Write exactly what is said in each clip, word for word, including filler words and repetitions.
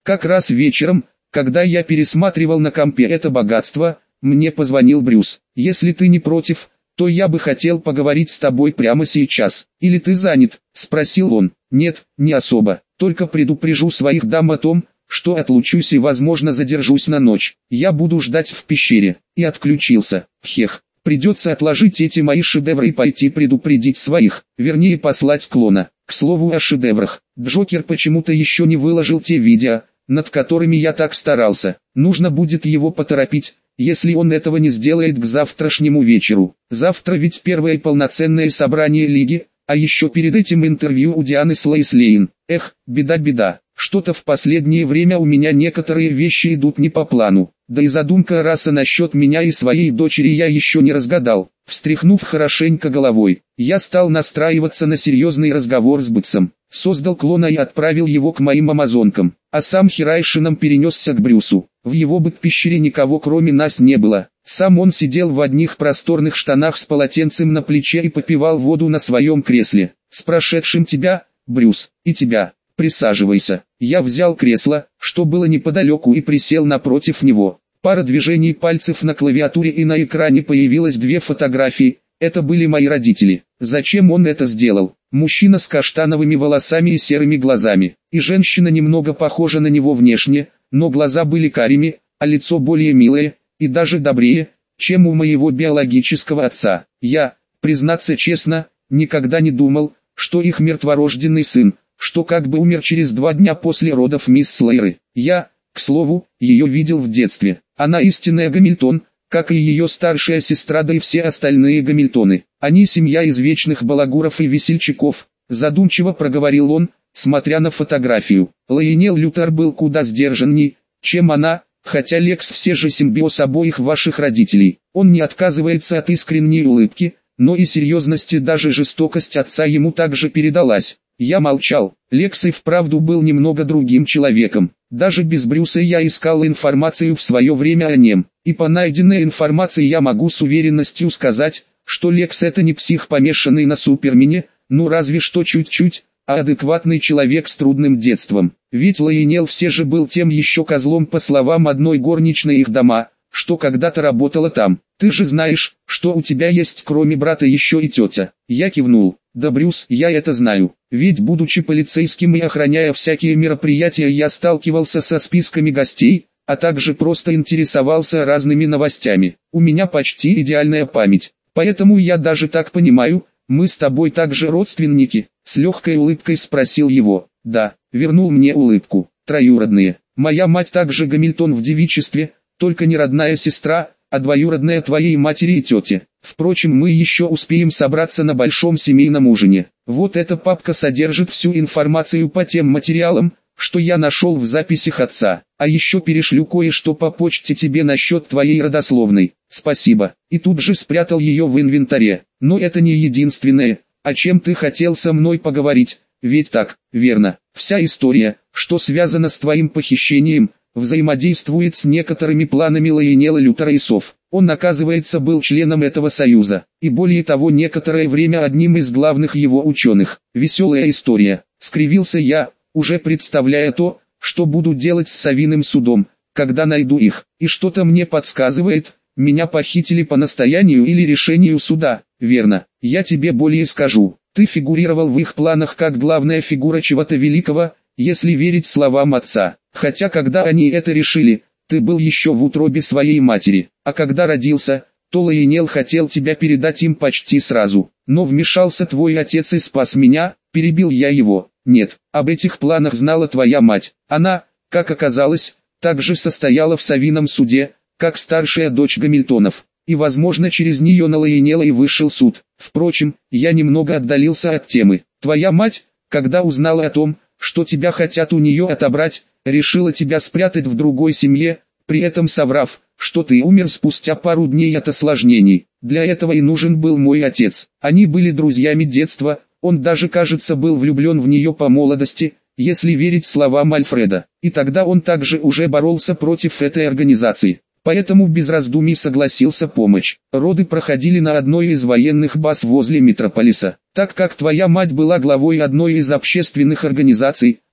Как раз вечером, когда я пересматривал на компе это богатство, мне позвонил Брюс. Если ты не против, то я бы хотел поговорить с тобой прямо сейчас. Или ты занят? Спросил он. Нет, не особо. Только предупрежу своих дам о том, что отлучусь и возможно задержусь на ночь. Я буду ждать в пещере. И отключился. Хех. Придется отложить эти мои шедевры и пойти предупредить своих, вернее послать клона. К слову о шедеврах, Джокер почему-то еще не выложил те видео, над которыми я так старался. Нужно будет его поторопить, если он этого не сделает к завтрашнему вечеру. Завтра ведь первое полноценное собрание Лиги, а еще перед этим интервью у Дианы Слейслейн. Эх, беда-беда, что-то в последнее время у меня некоторые вещи идут не по плану. Да и задумка раса насчет меня и своей дочери я еще не разгадал. Встряхнув хорошенько головой, я стал настраиваться на серьезный разговор с Бытсом. Создал клона и отправил его к моим амазонкам, а сам Хирайшином перенесся к Брюсу. В его быт-пещере никого кроме нас не было. Сам он сидел в одних просторных штанах с полотенцем на плече и попивал воду на своем кресле. «С прошедшим тебя, Брюс, и тебя. Присаживайся». Я взял кресло, что было неподалеку, и присел напротив него. Пара движений пальцев на клавиатуре, и на экране появилось две фотографии. Это были мои родители. Зачем он это сделал? Мужчина с каштановыми волосами и серыми глазами. И женщина немного похожа на него внешне, но глаза были карими, а лицо более милое, и даже добрее, чем у моего биологического отца. Я, признаться честно, никогда не думал, что их мертворожденный сын, что как бы умер через два дня после родов мисс Слейры. Я, к слову, ее видел в детстве. Она истинная Гамильтон, как и ее старшая сестра, да и все остальные Гамильтоны. Они семья из вечных балагуров и весельчаков, задумчиво проговорил он, смотря на фотографию. Лайонел Лютер был куда сдержанней, чем она, хотя Лекс все же симбиоз обоих ваших родителей. Он не отказывается от искренней улыбки, но и серьезность и даже жестокость отца ему также передалась. Я молчал. Лекс и вправду был немного другим человеком. Даже без Брюса я искал информацию в свое время о нем. И по найденной информации я могу с уверенностью сказать, что Лекс это не псих, помешанный на Супермене, ну разве что чуть-чуть, а адекватный человек с трудным детством. Ведь Лайонел все же был тем еще козлом, по словам одной горничной их дома, что когда-то работала там. Ты же знаешь, что у тебя есть кроме брата еще и тетя. Я кивнул. Да, Брюс, я это знаю. Ведь будучи полицейским и охраняя всякие мероприятия, я сталкивался со списками гостей, а также просто интересовался разными новостями. У меня почти идеальная память. Поэтому я даже так понимаю, мы с тобой также родственники? С легкой улыбкой спросил его. Да, вернул мне улыбку. Троюродные. Моя мать также Гамильтон в девичестве, только не родная сестра, а двоюродная твоей матери и тете. Впрочем, мы еще успеем собраться на большом семейном ужине. Вот эта папка содержит всю информацию по тем материалам, что я нашел в записях отца. А еще перешлю кое-что по почте тебе насчет твоей родословной. Спасибо. И тут же спрятал ее в инвентаре. Но это не единственное, о чем ты хотел со мной поговорить. Ведь так, верно, вся история, что связана с твоим похищением, взаимодействует с некоторыми планами Лайонела Лютера и Сов. Он, оказывается, был членом этого союза, и более того некоторое время одним из главных его ученых. Веселая история. Скривился я, уже представляя то, что буду делать с Совиным судом, когда найду их. И что-то мне подсказывает, меня похитили по настоянию или решению суда. Верно, я тебе более скажу. Ты фигурировал в их планах как главная фигура чего-то великого, если верить словам отца. Хотя когда они это решили, ты был еще в утробе своей матери, а когда родился, то Лайонел хотел тебя передать им почти сразу. Но вмешался твой отец и спас меня, перебил я его. Нет, об этих планах знала твоя мать. Она, как оказалось, также состояла в Совином суде, как старшая дочь Гамильтонов. И возможно через нее на Лайонела и вышел суд. Впрочем, я немного отдалился от темы. Твоя мать, когда узнала о том, что тебя хотят у нее отобрать, решила тебя спрятать в другой семье, при этом соврав, что ты умер спустя пару дней от осложнений. Для этого и нужен был мой отец. Они были друзьями детства, он даже, кажется, был влюблен в нее по молодости, если верить словам Альфреда. И тогда он также уже боролся против этой организации. Поэтому без раздумий согласился помочь. Роды проходили на одной из военных баз возле Метрополиса. Так как твоя мать была главой одной из общественных организаций,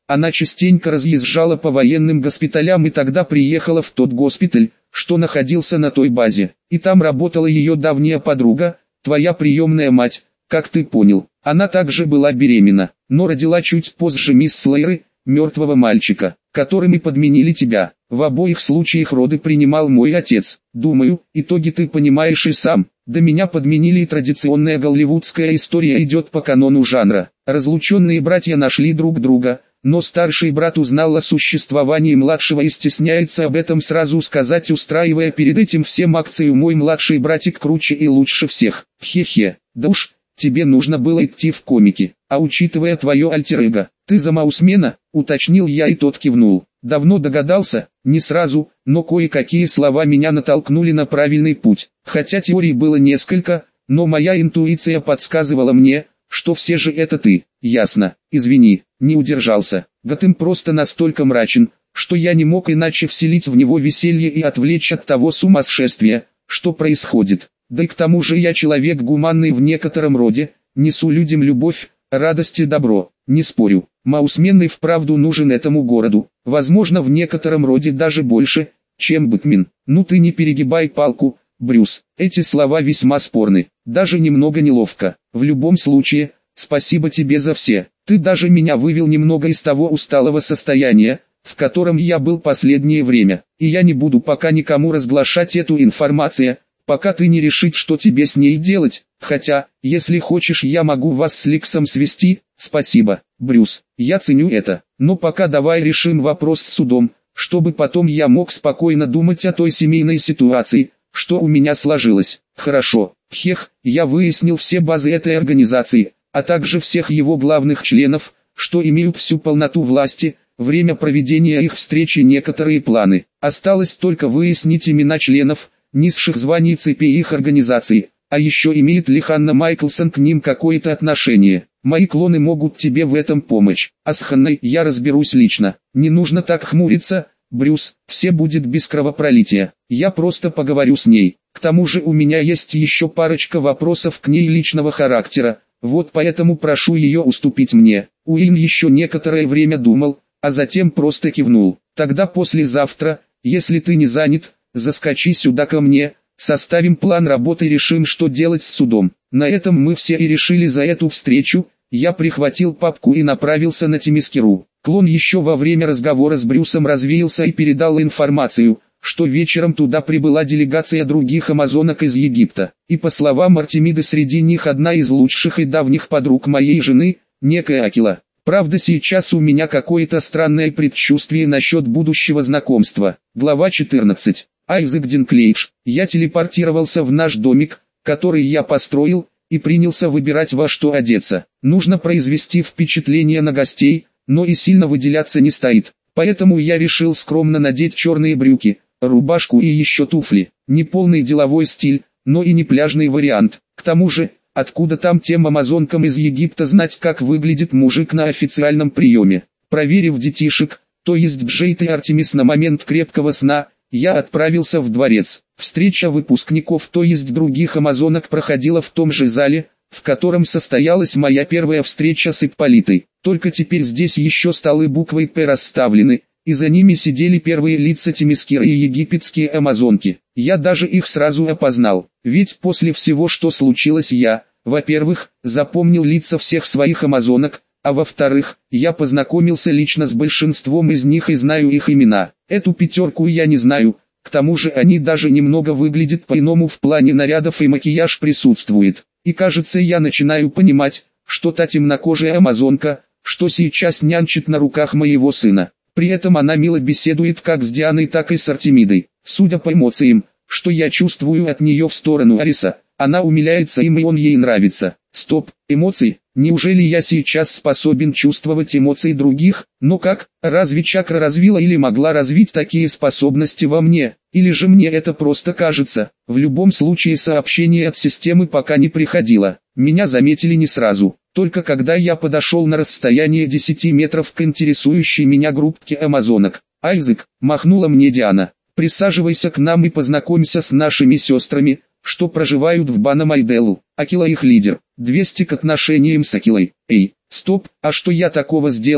Она частенько разъезжала по военным госпиталям и тогда приехала в тот госпиталь, что находился на той базе. И там работала ее давняя подруга, твоя приемная мать, как ты понял. Она также была беременна, но родила чуть позже мисс Слейры, мертвого мальчика, которыми подменили тебя. В обоих случаях роды принимал мой отец. Думаю, итоги ты понимаешь и сам. До меня подменили, и традиционная голливудская история идет по канону жанра. Разлученные братья нашли друг друга, но старший брат узнал о существовании младшего и стесняется об этом сразу сказать, устраивая перед этим всем акцию «Мой младший братик круче и лучше всех». Хе-хе, да уж, тебе нужно было идти в комики, а учитывая твое альтер-эго, ты за Маусмена, уточнил я, и тот кивнул. Давно догадался, не сразу, но кое-какие слова меня натолкнули на правильный путь. Хотя теорий было несколько, но моя интуиция подсказывала мне, что все же это ты. Ясно, извини, не удержался. Готэм просто настолько мрачен, что я не мог иначе вселить в него веселье и отвлечь от того сумасшествия, что происходит. Да и к тому же я человек гуманный в некотором роде, несу людям любовь, радость и добро. Не спорю, Маусмен и вправду нужен этому городу, возможно в некотором роде даже больше, чем Бэтмен. Ну ты не перегибай палку, Брюс, эти слова весьма спорны, даже немного неловко. В любом случае, спасибо тебе за все, ты даже меня вывел немного из того усталого состояния, в котором я был последнее время, и я не буду пока никому разглашать эту информацию, пока ты не решишь, что тебе с ней делать, хотя, если хочешь, я могу вас с Ликсом свести. Спасибо, Брюс, я ценю это, но пока давай решим вопрос с судом, чтобы потом я мог спокойно думать о той семейной ситуации, что у меня сложилось. Хорошо, хех, я выяснил все базы этой организации, а также всех его главных членов, что имеют всю полноту власти, время проведения их встречи, некоторые планы. Осталось только выяснить имена членов, низших званий цепи их организации, а еще имеет ли Ханна Майклсон к ним какое-то отношение. Мои клоны могут тебе в этом помочь, а с Ханной я разберусь лично. Не нужно так хмуриться, Брюс, все будет без кровопролития, я просто поговорю с ней. К тому же у меня есть еще парочка вопросов к ней личного характера, вот поэтому прошу ее уступить мне. Уин еще некоторое время думал, а затем просто кивнул. Тогда послезавтра, если ты не занят, заскочи сюда ко мне, составим план работы и решим, что делать с судом. На этом мы все и решили за эту встречу. Я прихватил папку и направился на Темискиру. Клон еще во время разговора с Брюсом развеялся и передал информацию, что вечером туда прибыла делегация других амазонок из Египта. И по словам Артемиды, среди них одна из лучших и давних подруг моей жены, некая Акила. Правда, сейчас у меня какое-то странное предчувствие насчет будущего знакомства. Глава четырнадцать. Айзек Динклейдж. Я телепортировался в наш домик, который я построил, и принялся выбирать, во что одеться. Нужно произвести впечатление на гостей, но и сильно выделяться не стоит. Поэтому я решил скромно надеть черные брюки, рубашку и еще туфли. Не полный деловой стиль, но и не пляжный вариант. К тому же, откуда там тем амазонкам из Египта знать, как выглядит мужик на официальном приеме? Проверив детишек, то есть Джейд и Артемис на момент крепкого сна, я отправился в дворец. Встреча выпускников, то есть других амазонок, проходила в том же зале, в котором состоялась моя первая встреча с Ипполитой. Только теперь здесь еще столы буквой «П» расставлены, и за ними сидели первые лица Темискиры и египетские амазонки. Я даже их сразу опознал, ведь после всего, что случилось, я, во-первых, запомнил лица всех своих амазонок, а во-вторых, я познакомился лично с большинством из них и знаю их имена. Эту пятерку я не знаю, к тому же они даже немного выглядят по-иному в плане нарядов, и макияж присутствует. И кажется, я начинаю понимать, что та темнокожая амазонка, что сейчас нянчит на руках моего сына. При этом она мило беседует как с Дианой, так и с Артемидой. Судя по эмоциям, что я чувствую от нее в сторону Ариса, она умиляется им, и он ей нравится. Стоп, эмоции? Неужели я сейчас способен чувствовать эмоции других? Но как, разве чакра развила или могла развить такие способности во мне? Или же мне это просто кажется? В любом случае сообщение от системы пока не приходило. Меня заметили не сразу, только когда я подошел на расстояние десяти метров к интересующей меня группке амазонок. «Айзек», — махнула мне Диана, — «присаживайся к нам и познакомься с нашими сестрами, что проживают в Банамайделу. Акила их лидер. двести к отношениям с Акилой. Эй, стоп, а что я такого сделал,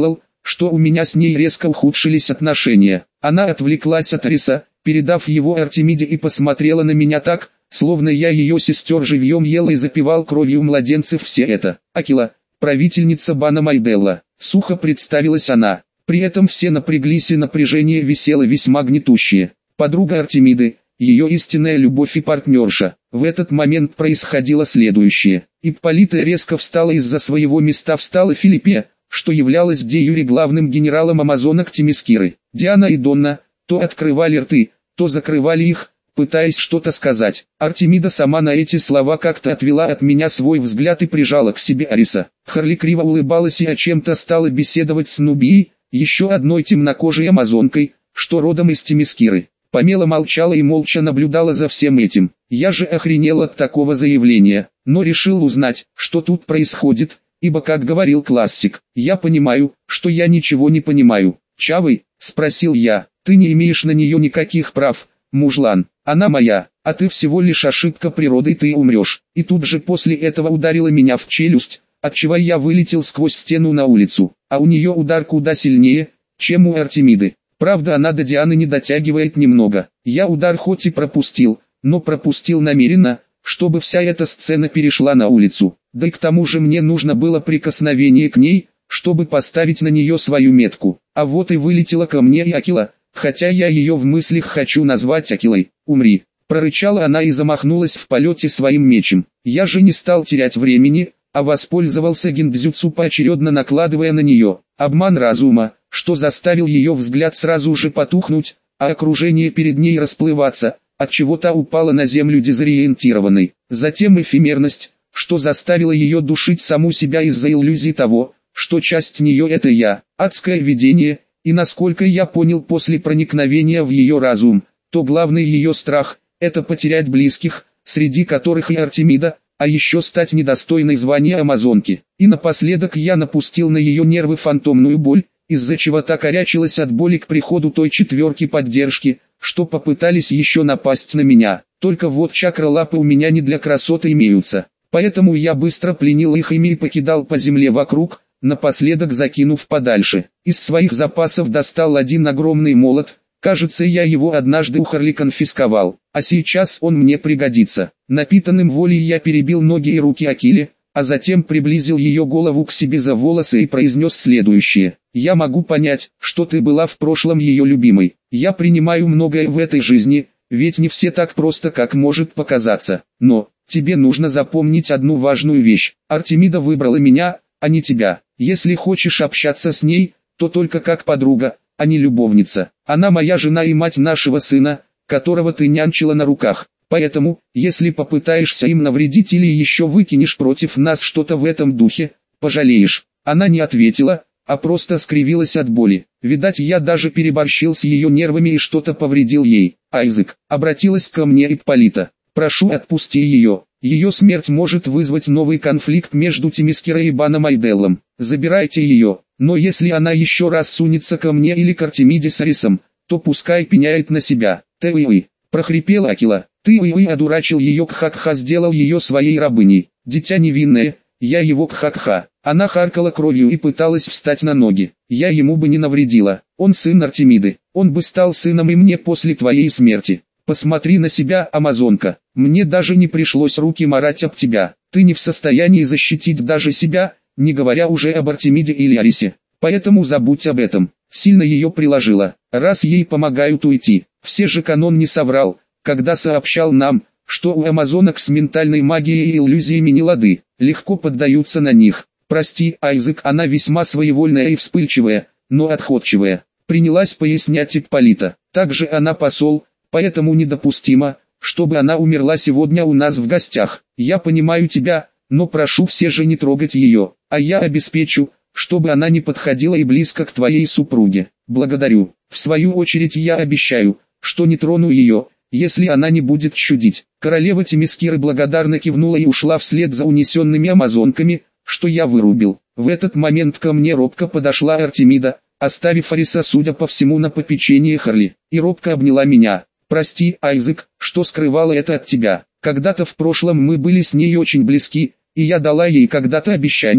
что у меня с ней резко ухудшились отношения. Она отвлеклась от Ариса, передав его Артемиде, и посмотрела на меня так, словно я ее сестер живьем ел и запивал кровью младенцев. Все это. Акила, правительница бана Майделла, сухо представилась она. При этом все напряглись, и напряжение висело весьма гнетущее. Подруга Артемиды, ее истинная любовь и партнерша. В этот момент происходило следующее. Ипполита резко встала из-за своего места, встала Филиппе, что являлась де юре главным генералом амазонок Темискиры. Диана и Донна то открывали рты, то закрывали их, пытаясь что-то сказать. Артемида сама на эти слова как-то отвела от меня свой взгляд и прижала к себе Ариса. Харли криво улыбалась и о чем-то стала беседовать с Нубией, еще одной темнокожей амазонкой, что родом из Темискиры. Памела молчала и молча наблюдала за всем этим. Я же охренел от такого заявления, но решил узнать, что тут происходит, ибо, как говорил классик, я понимаю, что я ничего не понимаю. «Чавый?» – спросил я. «Ты не имеешь на нее никаких прав, мужлан. Она моя, а ты всего лишь ошибка природы, и ты умрешь». И тут же после этого ударила меня в челюсть, отчего я вылетел сквозь стену на улицу. А у нее удар куда сильнее, чем у Артемиды. Правда, она до Дианы не дотягивает немного. Я удар хоть и пропустил, но пропустил намеренно, чтобы вся эта сцена перешла на улицу. Да и к тому же мне нужно было прикосновение к ней, чтобы поставить на нее свою метку. А вот и вылетела ко мне и Акила, хотя я ее в мыслях хочу назвать Акилой. «Умри!» – прорычала она и замахнулась в полете своим мечем. Я же не стал терять времени, а воспользовался гиндзюцу, поочередно накладывая на нее обман разума, что заставил ее взгляд сразу же потухнуть, а окружение перед ней расплываться, отчего та упала на землю дезориентированной. Затем эфемерность, что заставило ее душить саму себя из-за иллюзии того, что часть нее это я, адское видение, и насколько я понял после проникновения в ее разум, то главный ее страх – это потерять близких, среди которых и Артемида, а еще стать недостойной звания амазонки. И напоследок я напустил на ее нервы фантомную боль, из-за чего та корячилась от боли к приходу той четверки поддержки, что попытались еще напасть на меня. Только вот чакра-лапы у меня не для красоты имеются, поэтому я быстро пленил их ими и покидал по земле вокруг, напоследок закинув подальше. Из своих запасов достал один огромный молот. Кажется, я его однажды у Харли конфисковал, а сейчас он мне пригодится. Напитанным волей я перебил ноги и руки Акиле, а затем приблизил ее голову к себе за волосы и произнес следующее. «Я могу понять, что ты была в прошлом ее любимой. Я принимаю многое в этой жизни, ведь не все так просто, как может показаться. Но, тебе нужно запомнить одну важную вещь. Артемида выбрала меня, а не тебя. Если хочешь общаться с ней, то только как подруга, а не любовница. Она моя жена и мать нашего сына, которого ты нянчила на руках. Поэтому, если попытаешься им навредить или еще выкинешь против нас что-то в этом духе, пожалеешь». Она не ответила, а просто скривилась от боли. Видать, я даже переборщил с ее нервами и что-то повредил ей. «Айзек», обратилась ко мне Ипполита, «прошу, отпусти ее. Ее смерть может вызвать новый конфликт между Темискирой и баном Майделлом. Забирайте ее, но если она еще раз сунется ко мне или к Артемиде с Арисом, то пускай пеняет на себя». «Ты-уи», прохрипела Акила. «Ты-уи», одурачил ее Кхакха, сделал ее своей рабыней. Дитя невинное, я его Кхакха. Она харкала кровью и пыталась встать на ноги. Я ему бы не навредила. Он сын Артемиды. Он бы стал сыном и мне после твоей смерти. Посмотри на себя, амазонка. Мне даже не пришлось руки марать об тебя. Ты не в состоянии защитить даже себя, не говоря уже об Артемиде или Арисе. Поэтому забудь об этом». Сильно ее приложила. Раз ей помогают уйти. Все же канон не соврал, когда сообщал нам, что у амазонок с ментальной магией и иллюзиями не лады, легко поддаются на них. «Прости, Айзек, она весьма своевольная и вспыльчивая, но отходчивая», принялась пояснять Ипполита. «Также она посол, поэтому недопустимо, чтобы она умерла сегодня у нас в гостях. Я понимаю тебя, но прошу все же не трогать ее, а я обеспечу, чтобы она не подходила и близко к твоей супруге. Благодарю. В свою очередь я обещаю, что не трону ее, если она не будет чудить». Королева Темискиры благодарно кивнула и ушла вслед за унесенными амазонками, что я вырубил. В этот момент ко мне робко подошла Артемида, оставив Ариса, судя по всему, на попечение Харли, и робко обняла меня. «Прости, Айзек, что скрывала это от тебя. Когда-то в прошлом мы были с ней очень близки, и я дала ей когда-то обещание,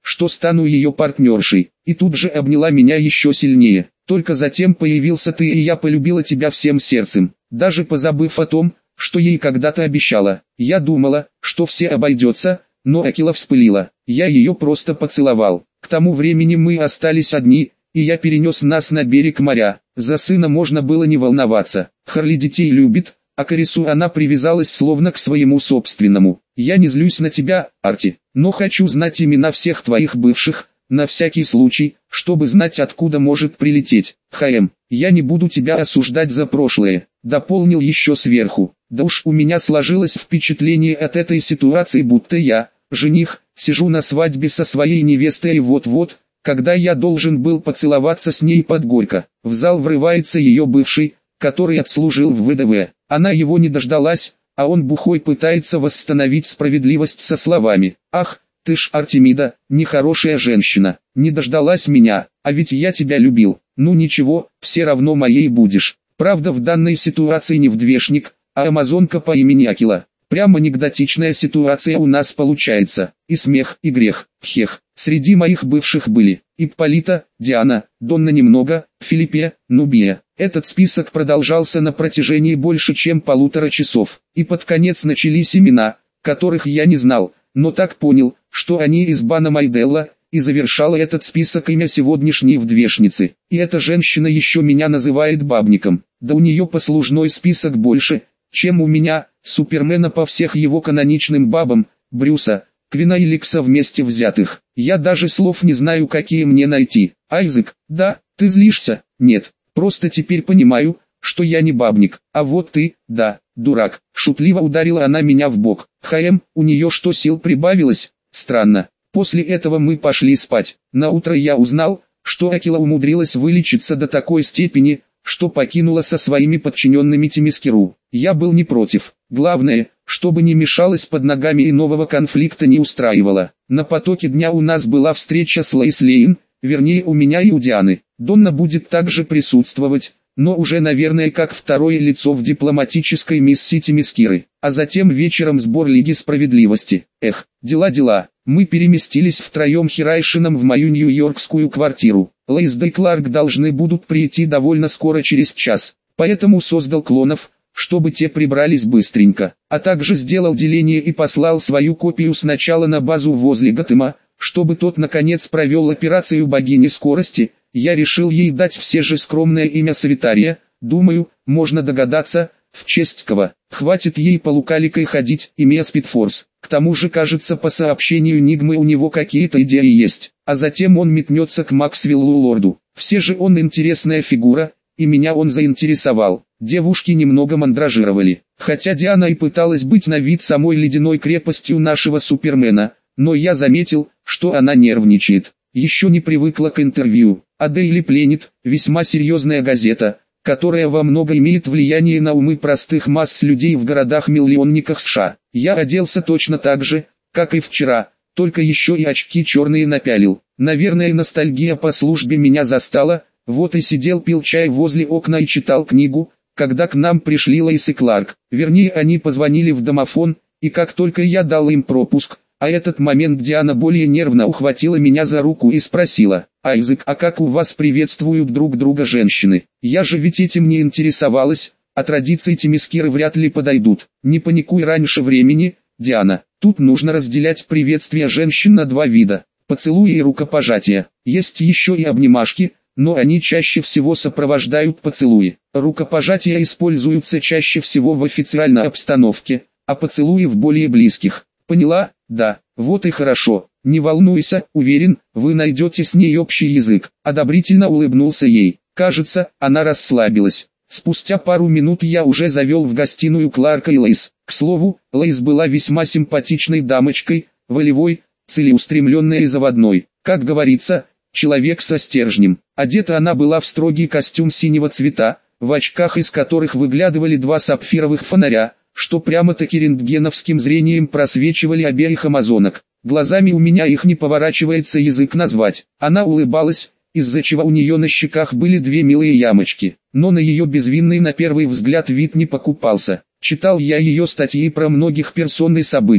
что стану ее партнершей, и тут же обняла меня еще сильнее. Только затем появился ты, и я полюбила тебя всем сердцем, даже позабыв о том, что ей когда-то обещала. Я думала, что все обойдется, но Акила вспылила. Я ее просто поцеловал. К тому времени мы остались одни, и я перенес нас на берег моря. За сына можно было не волноваться. Харли детей любит, а к Арису она привязалась словно к своему собственному. Я не злюсь на тебя, Арти, но хочу знать имена всех твоих бывших, на всякий случай, чтобы знать, откуда может прилететь. ХМ, я не буду тебя осуждать за прошлое, дополнил еще сверху. Да уж, у меня сложилось впечатление от этой ситуации, будто я, жених, сижу на свадьбе со своей невестой, и вот-вот, когда я должен был поцеловаться с ней под горько, в зал врывается ее бывший, который отслужил в ВДВ. Она его не дождалась, а он бухой пытается восстановить справедливость со словами: «Ах, ты ж, Артемида, нехорошая женщина, не дождалась меня, а ведь я тебя любил. Ну ничего, все равно моей будешь». Правда, в данной ситуации не вдвешник, а амазонка по имени Акила. Прямо анекдотичная ситуация у нас получается. И смех, и грех, хех. Среди моих бывших были Ипполита, Диана, Донна немного, Филиппе, Нубия. Этот список продолжался на протяжении больше чем полутора часов. И под конец начались имена, которых я не знал, но так понял, что они из бана Майделла, и завершала этот список имя сегодняшней вдвешницы. И эта женщина еще меня называет бабником. Да у нее послужной список больше, чем у меня, Супермена по всех его каноничным бабам, Брюса, Квина и Ликса вместе взятых. Я даже слов не знаю, какие мне найти. Айзек, да, ты злишься? Нет, просто теперь понимаю, что я не бабник. А вот ты, да, дурак. Шутливо ударила она меня в бок. ХМ, у нее что, сил прибавилось? Странно. После этого мы пошли спать. На утро я узнал, что Акила умудрилась вылечиться до такой степени, что покинула со своими подчиненными Темискиру. Я был не против. Главное, чтобы не мешалось под ногами и нового конфликта не устраивало. На потоке дня у нас была встреча с Лоис Лейн, вернее у меня и у Дианы. Донна будет также присутствовать, но уже, наверное, как второе лицо в дипломатической миссии Темискиры. А затем вечером сбор Лиги Справедливости. Эх, дела-дела. Мы переместились втроем Хирайшином в мою нью-йоркскую квартиру. Лоис и Кларк должны будут прийти довольно скоро, через час. Поэтому создал клонов, чтобы те прибрались быстренько. А также сделал деление и послал свою копию сначала на базу возле Готэма, чтобы тот наконец провел операцию богини скорости. Я решил ей дать все же скромное имя Савитария. Думаю, можно догадаться, в честь кого. Хватит ей по лукаликой ходить, имея Спидфорс. К тому же, кажется, по сообщению Нигмы у него какие-то идеи есть. А затем он метнется к Максвеллу Лорду. Все же он интересная фигура, и меня он заинтересовал. Девушки немного мандражировали. Хотя Диана и пыталась быть на вид самой ледяной крепостью нашего Супермена, но я заметил, что она нервничает. Еще не привыкла к интервью. А Daily Planet, весьма серьезная газета, которая во много имеет влияние на умы простых масс людей в городах-миллионниках США. Я оделся точно так же, как и вчера, только еще и очки черные напялил. Наверное, ностальгия по службе меня застала, вот и сидел, пил чай возле окна и читал книгу, когда к нам пришли Лоис и Кларк. Вернее, они позвонили в домофон, и как только я дал им пропуск, а этот момент Диана более нервно ухватила меня за руку и спросила: «Айзек, а как у вас приветствуют друг друга женщины? Я же ведь этим не интересовалась, а традиции Темискиры вряд ли подойдут. Не паникуй раньше времени, Диана. Тут нужно разделять приветствия женщин на два вида: поцелуи и рукопожатия. Есть еще и обнимашки, но они чаще всего сопровождают поцелуи. Рукопожатия используются чаще всего в официальной обстановке, а поцелуи в более близких». «Поняла? Да, вот и хорошо. Не волнуйся, уверен, вы найдете с ней общий язык». Одобрительно улыбнулся ей. Кажется, она расслабилась. Спустя пару минут я уже завел в гостиную Кларка и Лоис. К слову, Лоис была весьма симпатичной дамочкой, волевой, целеустремленной и заводной. Как говорится, человек со стержнем. Одета она была в строгий костюм синего цвета, в очках из которых выглядывали два сапфировых фонаря, что прямо-таки рентгеновским зрением просвечивали обеих амазонок. Глазами у меня их не поворачивается язык назвать. Она улыбалась, из-за чего у нее на щеках были две милые ямочки, но на ее безвинный на первый взгляд вид не покупался. Читал я ее статьи про многих персон и события.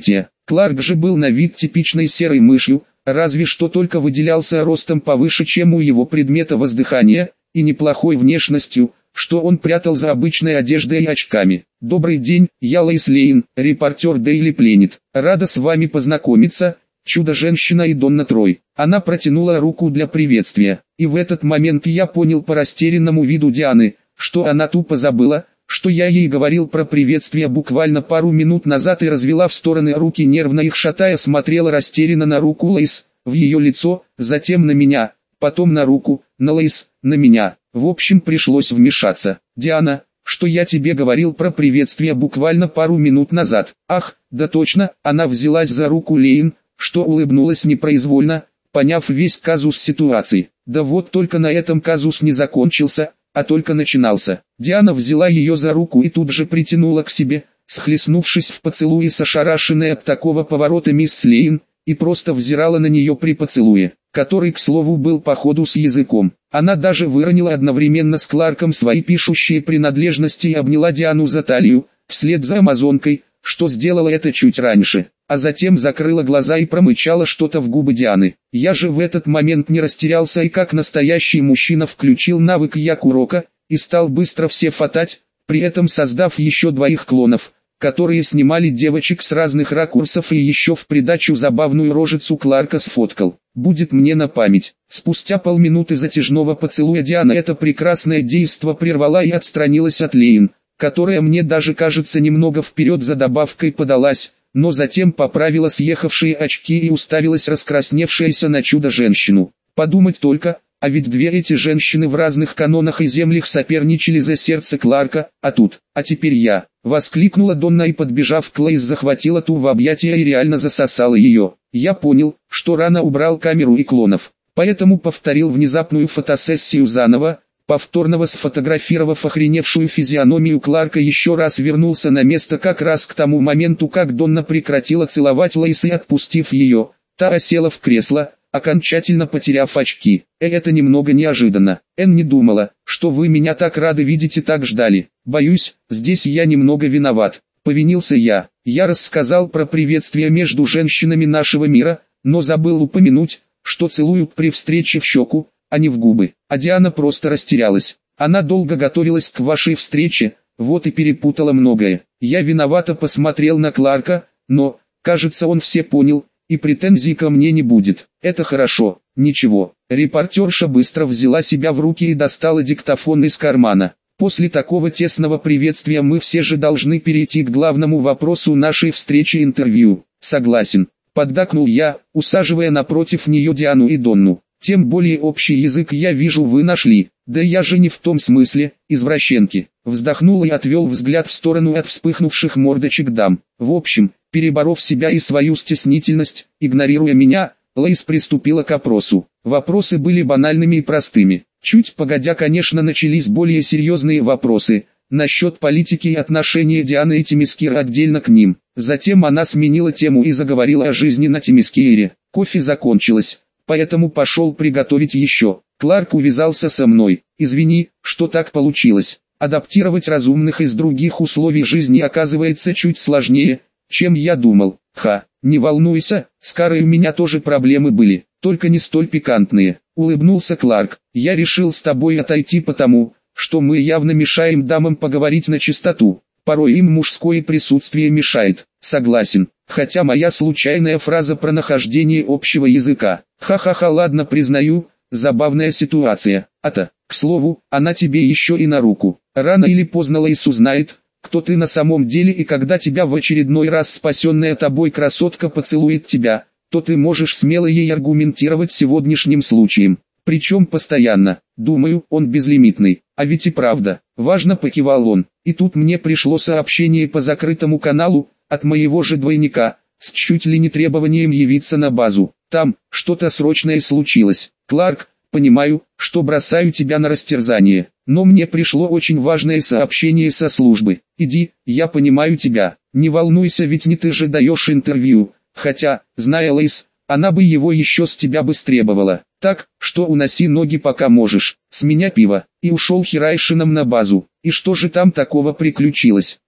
Кларк же был на вид типичной серой мышью, разве что только выделялся ростом повыше, чем у его предмета воздыхания, и неплохой внешностью, что он прятал за обычной одеждой и очками. «Добрый день, я Лоис Лейн, репортер Daily Planet. Рада с вами познакомиться, Чудо-женщина и Донна Трой». Она протянула руку для приветствия, и в этот момент я понял по растерянному виду Дианы, что она тупо забыла, что я ей говорил про приветствие буквально пару минут назад, и развела в стороны руки, нервно их шатая, смотрела растерянно на руку Лоис, в ее лицо, затем на меня, потом на руку, на Лоис, на меня. В общем, пришлось вмешаться. «Диана, что я тебе говорил про приветствие буквально пару минут назад?» «Ах, да точно», она взялась за руку Лейн, что улыбнулась непроизвольно, поняв весь казус ситуации. Да вот только на этом казус не закончился, а только начинался. Диана взяла ее за руку и тут же притянула к себе, схлестнувшись в поцелуе с ошарашенной от такого поворота мисс Лейн, и просто взирала на нее при поцелуе, который, к слову, был по ходу с языком. Она даже выронила одновременно с Кларком свои пишущие принадлежности и обняла Диану за талию, вслед за амазонкой, что сделала это чуть раньше, а затем закрыла глаза и промычала что-то в губы Дианы. Я же в этот момент не растерялся и как настоящий мужчина включил навык Як-урока, и стал быстро все фатать, при этом создав еще двоих клонов, которые снимали девочек с разных ракурсов, и еще в придачу забавную рожицу Кларка сфоткал. Будет мне на память. Спустя полминуты затяжного поцелуя Диана это прекрасное действо прервала и отстранилась от Лейн, которая, мне даже кажется, немного вперед за добавкой подалась, но затем поправила съехавшие очки и уставилась раскрасневшаяся на Чудо-женщину. Подумать только, а ведь две эти женщины в разных канонах и землях соперничали за сердце Кларка, а тут, а теперь я, воскликнула Донна и, подбежав к Лоис, захватила ту в объятия и реально засосала ее. Я понял, что рано убрал камеру и клонов, поэтому повторил внезапную фотосессию заново, повторного сфотографировав охреневшую физиономию Кларка, еще раз вернулся на место как раз к тому моменту, как Донна прекратила целовать Лоис, и, отпустив ее, та осела в кресло, окончательно потеряв очки. Э, это немного неожиданно. Энн не думала, что вы меня так рады видеть и так ждали. Боюсь, здесь я немного виноват. Повинился я. Я рассказал про приветствие между женщинами нашего мира, но забыл упомянуть, что целуют при встрече в щеку, а не в губы. А Диана просто растерялась. Она долго готовилась к вашей встрече, вот и перепутала многое. Я виновато посмотрел на Кларка, но, кажется, он все понял, и претензий ко мне не будет. Это хорошо. Ничего. Репортерша быстро взяла себя в руки и достала диктофон из кармана. После такого тесного приветствия мы все же должны перейти к главному вопросу нашей встречи — интервью. Согласен. Поддакнул я, усаживая напротив нее Диану и Донну. Тем более общий язык, я вижу, вы нашли. Да я же не в том смысле, извращенки. Вздохнул и отвел взгляд в сторону от вспыхнувших мордочек дам. В общем, переборов себя и свою стеснительность, игнорируя меня, Лоис приступила к опросу. Вопросы были банальными и простыми. Чуть погодя, конечно, начались более серьезные вопросы, насчет политики и отношения Дианы и Темискира отдельно к ним. Затем она сменила тему и заговорила о жизни на Темискире. Кофе закончилось, поэтому пошел приготовить еще. Кларк увязался со мной. Извини, что так получилось. Адаптировать разумных из других условий жизни оказывается чуть сложнее, чем я думал. Ха, не волнуйся, с Карой у меня тоже проблемы были, только не столь пикантные. Улыбнулся Кларк. Я решил с тобой отойти потому, что мы явно мешаем дамам поговорить на чистоту. Порой им мужское присутствие мешает. Согласен, хотя моя случайная фраза про нахождение общего языка. Ха-ха-ха, ладно, признаю, забавная ситуация. А-то, к слову, она тебе еще и на руку. Рано или поздно Лоис узнает, кто ты на самом деле, и когда тебя в очередной раз спасенная тобой красотка поцелует тебя, то ты можешь смело ей аргументировать сегодняшним случаем. Причем постоянно. Думаю, он безлимитный. А ведь и правда. Важно, покивал он. И тут мне пришло сообщение по закрытому каналу, от моего же двойника, с чуть ли не требованием явиться на базу. Там, что-то срочное случилось. Кларк, понимаю, что бросаю тебя на растерзание, но мне пришло очень важное сообщение со службы. Иди, я понимаю тебя. Не волнуйся, ведь не ты же даешь интервью. Хотя, зная Лоис, она бы его еще с тебя бы стребовала. Так, что уноси ноги пока можешь. С меня пиво. И ушел Хирайшином на базу. И что же там такого приключилось?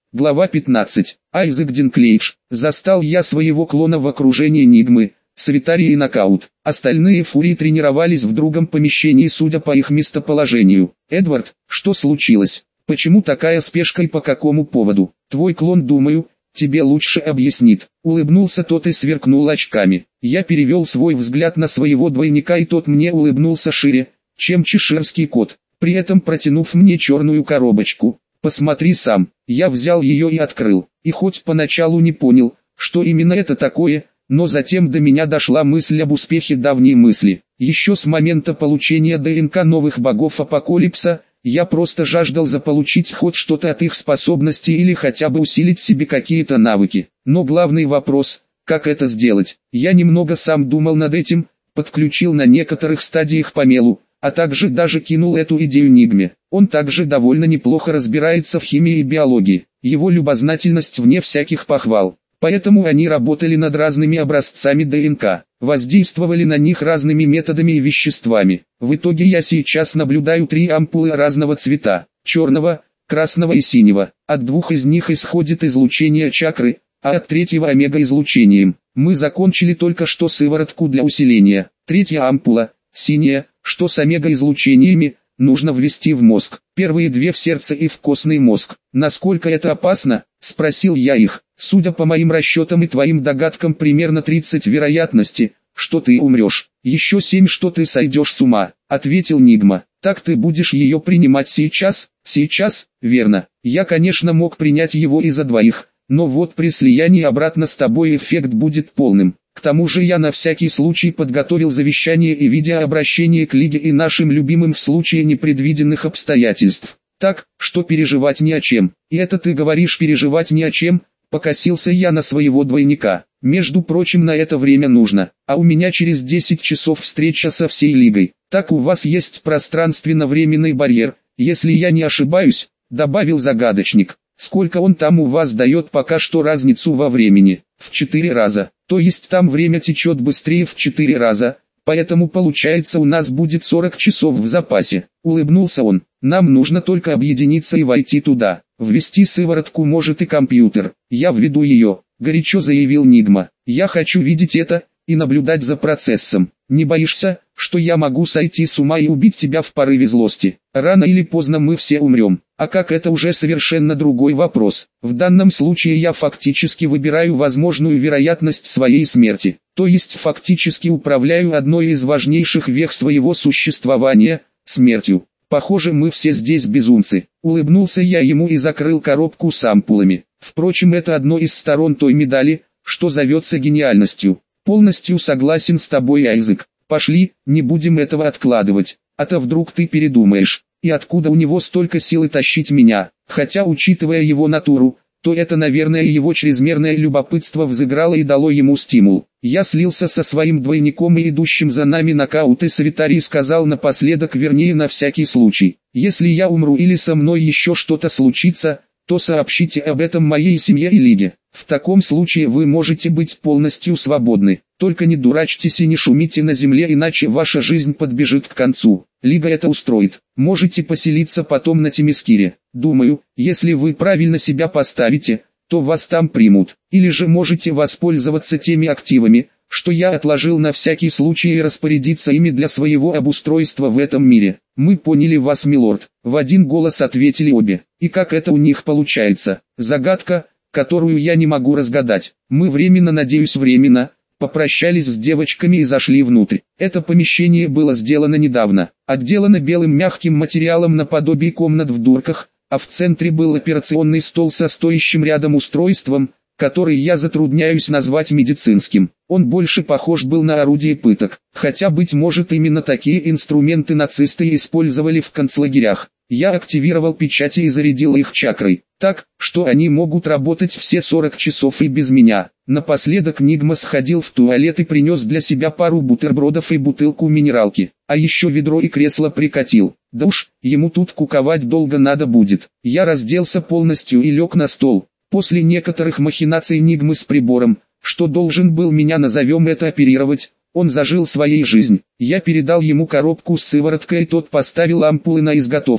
Глава пятнадцать. Айзек Динклейдж. Застал я своего клона в окружении Нигмы, Свитарии и Нокаут. Остальные фурии тренировались в другом помещении, судя по их местоположению. Эдвард, что случилось? Почему такая спешка и по какому поводу? Твой клон, думаю, тебе лучше объяснит. Улыбнулся тот и сверкнул очками. Я перевел свой взгляд на своего двойника, и тот мне улыбнулся шире, чем чеширский кот, при этом протянув мне черную коробочку. Посмотри сам. Я взял ее и открыл, и хоть поначалу не понял, что именно это такое, но затем до меня дошла мысль об успехе давней мысли. Еще с момента получения ДНК новых богов Апокалипса, я просто жаждал заполучить хоть что-то от их способностей или хотя бы усилить себе какие-то навыки. Но главный вопрос, как это сделать? Я немного сам думал над этим, подключил на некоторых стадиях Помелу, а также даже кинул эту идею Нигме. Он также довольно неплохо разбирается в химии и биологии, его любознательность вне всяких похвал. Поэтому они работали над разными образцами ДНК, воздействовали на них разными методами и веществами. В итоге я сейчас наблюдаю три ампулы разного цвета, черного, красного и синего. От двух из них исходит излучение чакры, а от третьего омега-излучением. Мы закончили только что сыворотку для усиления. Третья ампула, синяя, что с омега-излучениями, нужно ввести в мозг. Первые две в сердце и в костный мозг. Насколько это опасно? Спросил я их. Судя по моим расчетам и твоим догадкам, примерно тридцать вероятности, что ты умрешь. Еще семь, что ты сойдешь с ума, ответил Нигма. Так ты будешь ее принимать сейчас? Сейчас, верно. Я, конечно, мог принять его и за двоих, но вот при слиянии обратно с тобой эффект будет полным. К тому же я на всякий случай подготовил завещание и видеообращение к Лиге и нашим любимым в случае непредвиденных обстоятельств. Так, что переживать ни о чем. И это ты говоришь переживать ни о чем? Покосился я на своего двойника. Между прочим, на это время нужно, а у меня через десять часов встреча со всей Лигой. Так у вас есть пространственно-временный барьер, если я не ошибаюсь, добавил загадочник. Сколько он там у вас дает пока что разницу во времени? В четыре раза. То есть там время течет быстрее в четыре раза, поэтому получается у нас будет сорок часов в запасе. Улыбнулся он. Нам нужно только объединиться и войти туда. Ввести сыворотку может и компьютер. Я введу ее, горячо заявил Нигма. Я хочу видеть это и наблюдать за процессом. Не боишься, что я могу сойти с ума и убить тебя в порыве злости? Рано или поздно мы все умрем. А как, это уже совершенно другой вопрос. В данном случае я фактически выбираю возможную вероятность своей смерти. То есть фактически управляю одной из важнейших вех своего существования – смертью. Похоже, мы все здесь безумцы. Улыбнулся я ему и закрыл коробку с ампулами. Впрочем, это одно из сторон той медали, что зовется гениальностью. Полностью согласен с тобой, Айзек. Пошли, не будем этого откладывать. А то вдруг ты передумаешь. И откуда у него столько силы тащить меня? Хотя, учитывая его натуру, то это, наверное, его чрезмерное любопытство взыграло и дало ему стимул. Я слился со своим двойником и идущим за нами Нокаут и Свитарий сказал напоследок, вернее на всякий случай. Если я умру или со мной еще что-то случится, то сообщите об этом моей семье и Лиге. В таком случае вы можете быть полностью свободны. Только не дурачьтесь и не шумите на земле, иначе ваша жизнь подбежит к концу. Лига это устроит. Можете поселиться потом на Темискире. Думаю, если вы правильно себя поставите, то вас там примут. Или же можете воспользоваться теми активами, что я отложил на всякий случай, и распорядиться ими для своего обустройства в этом мире. Мы поняли вас, милорд. В один голос ответили обе. И как это у них получается? Загадка, которую я не могу разгадать. Мы временно, надеюсь временно, попрощались с девочками и зашли внутрь. Это помещение было сделано недавно, отделано белым мягким материалом наподобие комнат в дурках, а в центре был операционный стол со стоящим рядом устройством, который я затрудняюсь назвать медицинским. Он больше похож был на орудие пыток, хотя, быть может, именно такие инструменты нацисты использовали в концлагерях. Я активировал печати и зарядил их чакрой, так, что они могут работать все сорок часов и без меня. Напоследок Нигма сходил в туалет и принес для себя пару бутербродов и бутылку минералки, а еще ведро и кресло прикатил. Да уж, ему тут куковать долго надо будет. Я разделся полностью и лег на стол. После некоторых махинаций Нигмы с прибором, что должен был меня, назовем это, оперировать, он зажил своей жизнь. Я передал ему коробку с сывороткой, и тот поставил ампулы на изготовку.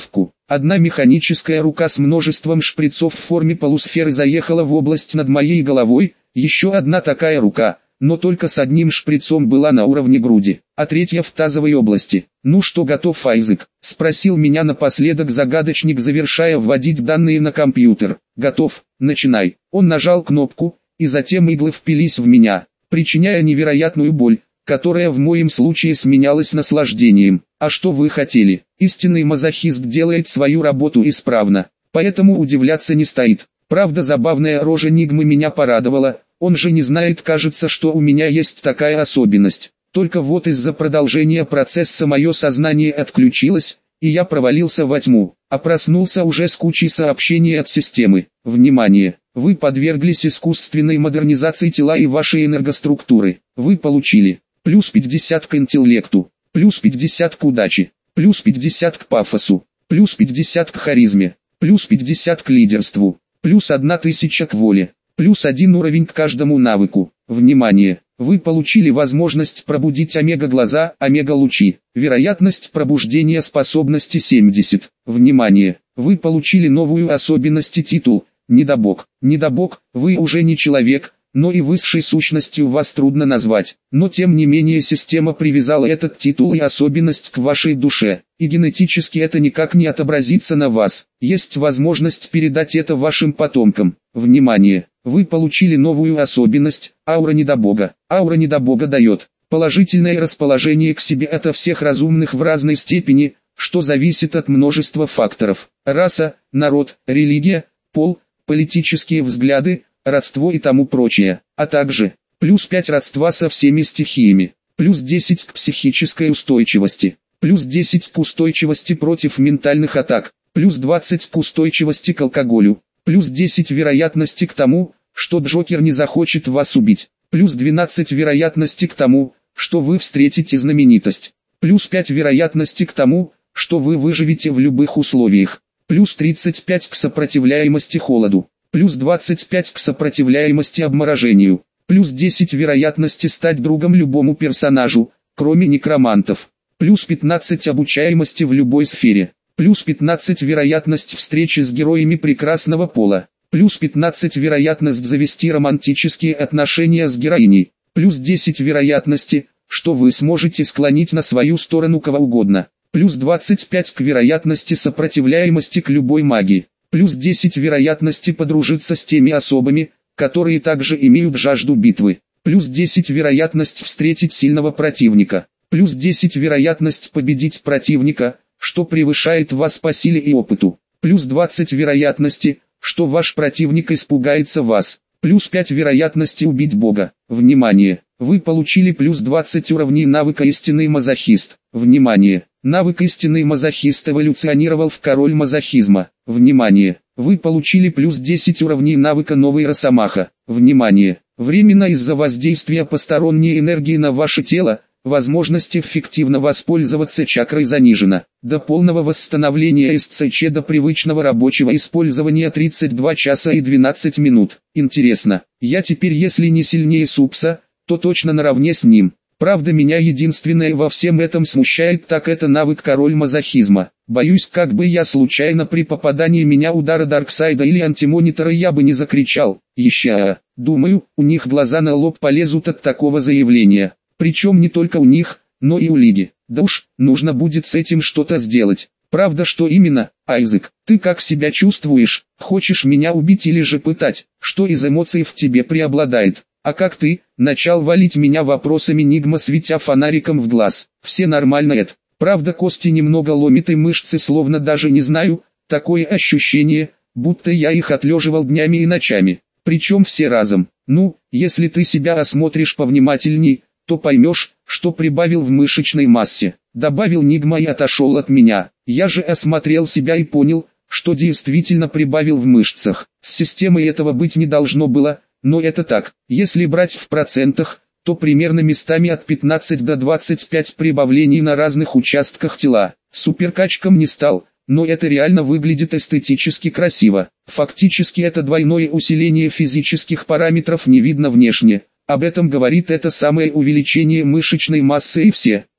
Одна механическая рука с множеством шприцов в форме полусферы заехала в область над моей головой, еще одна такая рука, но только с одним шприцом была на уровне груди, а третья в тазовой области. «Ну что, готов, Айзек?» – спросил меня напоследок загадочник, завершая вводить данные на компьютер. «Готов, начинай». Он нажал кнопку, и затем иглы впились в меня, причиняя невероятную боль, которая в моем случае сменялась наслаждением. А что вы хотели? Истинный мазохист делает свою работу исправно, поэтому удивляться не стоит. Правда, забавная рожа Нигмы меня порадовала, он же не знает, кажется, что у меня есть такая особенность. Только вот из-за продолжения процесса мое сознание отключилось, и я провалился во тьму, а проснулся уже с кучей сообщений от системы. Внимание! Вы подверглись искусственной модернизации тела и вашей энергоструктуры. Вы получили плюс пятьдесят к интеллекту, плюс пятьдесят к удаче, плюс пятьдесят к пафосу, плюс пятьдесят к харизме, плюс пятьдесят к лидерству, плюс одна тысяча к воле, плюс один уровень к каждому навыку. Внимание! Вы получили возможность пробудить омега-глаза, омега-лучи. Вероятность пробуждения способности семьдесят. Внимание! Вы получили новую особенность и титул «Недобог». Недобог, вы уже не человек, но и высшей сущностью вас трудно назвать. Но тем не менее система привязала этот титул и особенность к вашей душе, и генетически это никак не отобразится на вас. Есть возможность передать это вашим потомкам. Внимание! Вы получили новую особенность – аура недобога. Аура недобога дает положительное расположение к себе от всех разумных в разной степени, что зависит от множества факторов. Раса, народ, религия, пол, политические взгляды, родство и тому прочее. А также плюс пять родства со всеми стихиями, плюс десять к психической устойчивости, плюс десять к устойчивости против ментальных атак, плюс двадцать к устойчивости к алкоголю, плюс десять вероятности к тому, что Джокер не захочет вас убить, плюс двенадцать вероятности к тому, что вы встретите знаменитость, плюс пять вероятности к тому, что вы выживете в любых условиях, плюс тридцать пять к сопротивляемости холоду, плюс двадцать пять к сопротивляемости обморожению, плюс десять вероятности стать другом любому персонажу, кроме некромантов, плюс пятнадцать обучаемости в любой сфере, плюс пятнадцать вероятность встречи с героями прекрасного пола, плюс пятнадцать вероятность завести романтические отношения с героиней, плюс десять вероятности, что вы сможете склонить на свою сторону кого угодно, плюс двадцать пять к вероятности сопротивляемости к любой магии, плюс десять вероятности подружиться с теми особами, которые также имеют жажду битвы, плюс десять вероятность встретить сильного противника, плюс десять вероятность победить противника, что превышает вас по силе и опыту, плюс двадцать вероятности, что ваш противник испугается вас, плюс пять вероятности убить Бога. Внимание! Вы получили плюс двадцать уровней навыка истинный мазохист. Внимание! Навык истинный мазохист эволюционировал в король мазохизма. Внимание! Вы получили плюс десять уровней навыка новый росомаха. Внимание! Временно из-за воздействия посторонней энергии на ваше тело, возможность эффективно воспользоваться чакрой занижена. До полного восстановления СЦЧ до привычного рабочего использования тридцать два часа и двенадцать минут. Интересно, я теперь если не сильнее Супса, то точно наравне с ним. Правда, меня единственное во всем этом смущает, так это навык король мазохизма. Боюсь, как бы я случайно при попадании меня удара Дарксайда или антимонитора я бы не закричал. Еще, а, думаю, у них глаза на лоб полезут от такого заявления. Причем не только у них, но и у Лиги. Да уж, нужно будет с этим что-то сделать. Правда, что именно? Айзек, ты как себя чувствуешь? Хочешь меня убить или же пытать? Что из эмоций в тебе преобладает? А как ты? Начал валить меня вопросами Нигма, светя фонариком в глаз. Все нормально, Эд. Правда, кости немного ломит и мышцы словно даже не знаю. Такое ощущение, будто я их отлеживал днями и ночами. Причем все разом. Ну, если ты себя осмотришь повнимательней, то поймешь, что прибавил в мышечной массе. Добавил Нигма и отошел от меня. Я же осмотрел себя и понял, что действительно прибавил в мышцах. С системой этого быть не должно было, но это так. Если брать в процентах, то примерно местами от пятнадцати до двадцати пяти прибавлений на разных участках тела. Суперкачком не стал, но это реально выглядит эстетически красиво. Фактически это двойное усиление физических параметров не видно внешне. Об этом говорит это самое увеличение мышечной массы и все.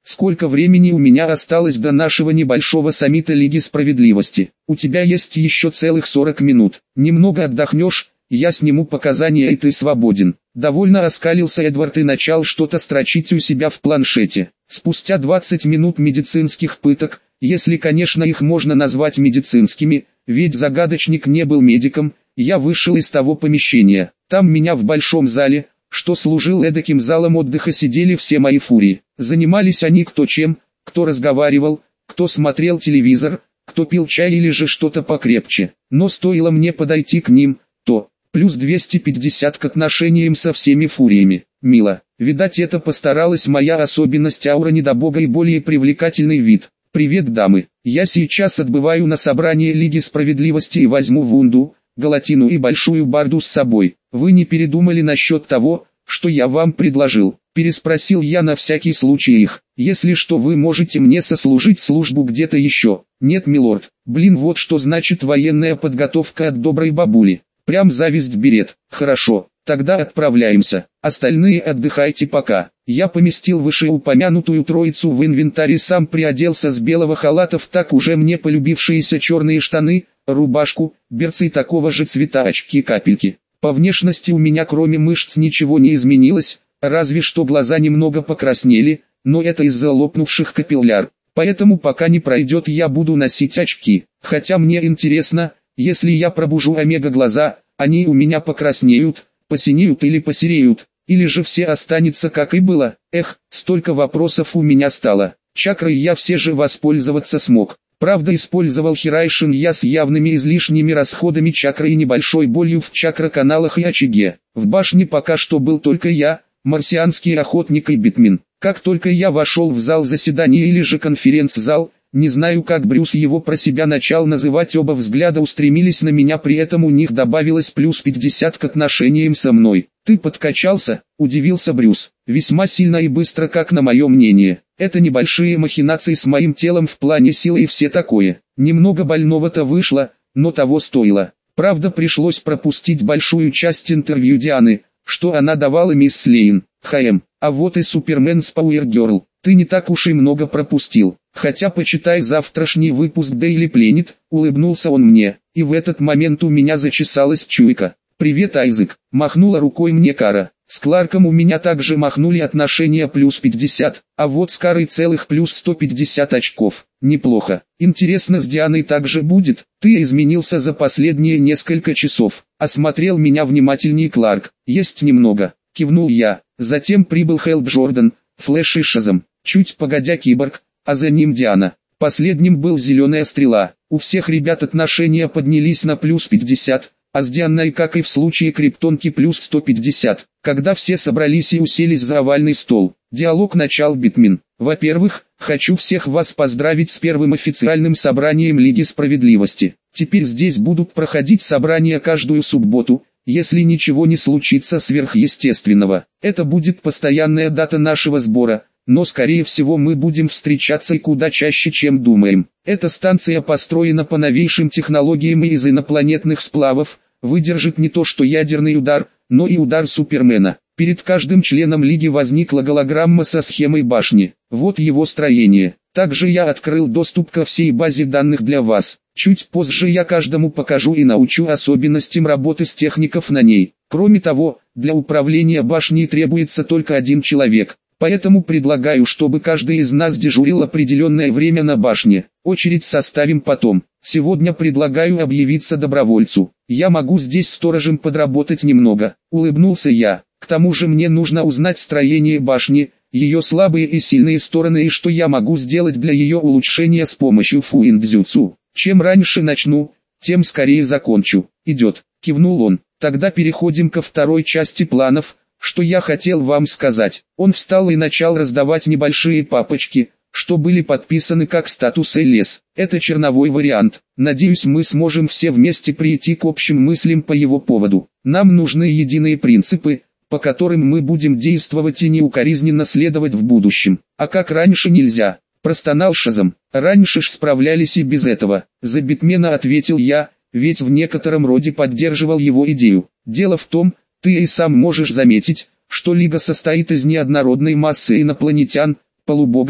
сколько времени у меня осталось до нашего небольшого саммита Лиги Справедливости? У тебя есть еще целых сорок минут. Немного отдохнешь, я сниму показания и ты свободен. Довольно оскалился Эдвард и начал что-то строчить у себя в планшете. Спустя двадцать минут медицинских пыток, если конечно их можно назвать медицинскими, ведь загадочник не был медиком, я вышел из того помещения. Там меня в большом зале, что служил эдаким залом отдыха, сидели все мои фурии. Занимались они кто чем, кто разговаривал, кто смотрел телевизор, кто пил чай или же что-то покрепче. Но стоило мне подойти к ним, то плюс двести пятьдесят к отношениям со всеми фуриями. Мило. Видать, это постаралась моя особенность аура недобога и более привлекательный вид. Привет, дамы. Я сейчас отбываю на собрание Лиги Справедливости и возьму Вунду, Галатину и Большую Барду с собой. Вы не передумали насчет того, что я вам предложил? Переспросил я на всякий случай их. Если что, вы можете мне сослужить службу где-то еще. Нет, милорд. Блин, вот что значит военная подготовка от доброй бабули. Прям зависть берет. Хорошо, тогда отправляемся. Остальные отдыхайте пока. Я поместил вышеупомянутую троицу в инвентарь и сам приоделся с белого халата в так уже мне полюбившиеся черные штаны, рубашку, берцы такого же цвета, очки-капельки. По внешности у меня кроме мышц ничего не изменилось, разве что глаза немного покраснели, но это из-за лопнувших капилляр. Поэтому пока не пройдет, я буду носить очки. Хотя мне интересно, если я пробужу омега-глаза, они у меня покраснеют, посинеют или посереют, или же все останется как и было. Эх, столько вопросов у меня стало. Чакрой я все же воспользоваться смог. Правда, использовал Хирайшин я с явными излишними расходами чакры и небольшой болью в чакроканалах и очаге. В башне пока что был только я, марсианский охотник и Битмин. Как только я вошел в зал заседания или же конференц-зал, не знаю, как Брюс его про себя начал называть, оба взгляда устремились на меня, при этом у них добавилось плюс пятьдесят к отношениям со мной. «Ты подкачался?» – удивился Брюс. «Весьма сильно и быстро, как на мое мнение. Это небольшие махинации с моим телом в плане силы и все такое. Немного больного-то вышло, но того стоило. Правда, пришлось пропустить большую часть интервью Дианы, что она давала мисс Слейн. Хэм, а вот и Супермен с Power Girl. Ты не так уж и много пропустил. Хотя почитай завтрашний выпуск Daily Planet», — улыбнулся он мне, и в этот момент у меня зачесалась чуйка. «Привет, Айзек», — махнула рукой мне Кара. С Кларком у меня также махнули отношения плюс пятьдесят, а вот с Карой целых плюс сто пятьдесят очков. Неплохо. Интересно, с Дианой также будет? Ты изменился за последние несколько часов. Осмотрел меня внимательнее Кларк. Есть немного. Кивнул я. Затем прибыл Хелл Джордан, Флэш и Шазам. Чуть погодя Киборг, а за ним Диана. Последним был Зеленая Стрела. У всех ребят отношения поднялись на плюс пятьдесят, а с Дианой, как и в случае Криптонки, плюс сто пятьдесят. Когда все собрались и уселись за овальный стол, диалог начал Битмин. Во-первых, хочу всех вас поздравить с первым официальным собранием Лиги Справедливости. Теперь здесь будут проходить собрания каждую субботу, если ничего не случится сверхъестественного. Это будет постоянная дата нашего сбора, но скорее всего мы будем встречаться и куда чаще, чем думаем. Эта станция построена по новейшим технологиям и из инопланетных сплавов, выдержит не то что ядерный удар, но и удар Супермена. Перед каждым членом Лиги возникла голограмма со схемой башни. Вот его строение. Также я открыл доступ ко всей базе данных для вас. Чуть позже я каждому покажу и научу особенностям работы с техников на ней. Кроме того, для управления башней требуется только один человек. Поэтому предлагаю, чтобы каждый из нас дежурил определенное время на башне. Очередь составим потом. Сегодня предлагаю объявиться добровольцу. Я могу здесь сторожем подработать немного. Улыбнулся я. К тому же мне нужно узнать строение башни, ее слабые и сильные стороны и что я могу сделать для ее улучшения с помощью фуиндзюцу. Чем раньше начну, тем скорее закончу. Идет, кивнул он. Тогда переходим ко второй части планов. Что я хотел вам сказать. Он встал и начал раздавать небольшие папочки, что были подписаны как статус ЛС. Это черновой вариант. Надеюсь, мы сможем все вместе прийти к общим мыслям по его поводу. Нам нужны единые принципы, по которым мы будем действовать и неукоризненно следовать в будущем. А как раньше нельзя, простонал Шазам. Раньше ж справлялись и без этого. За Битмена ответил я, ведь в некотором роде поддерживал его идею. Дело в том, ты и сам можешь заметить, что Лига состоит из неоднородной массы инопланетян, полубогов,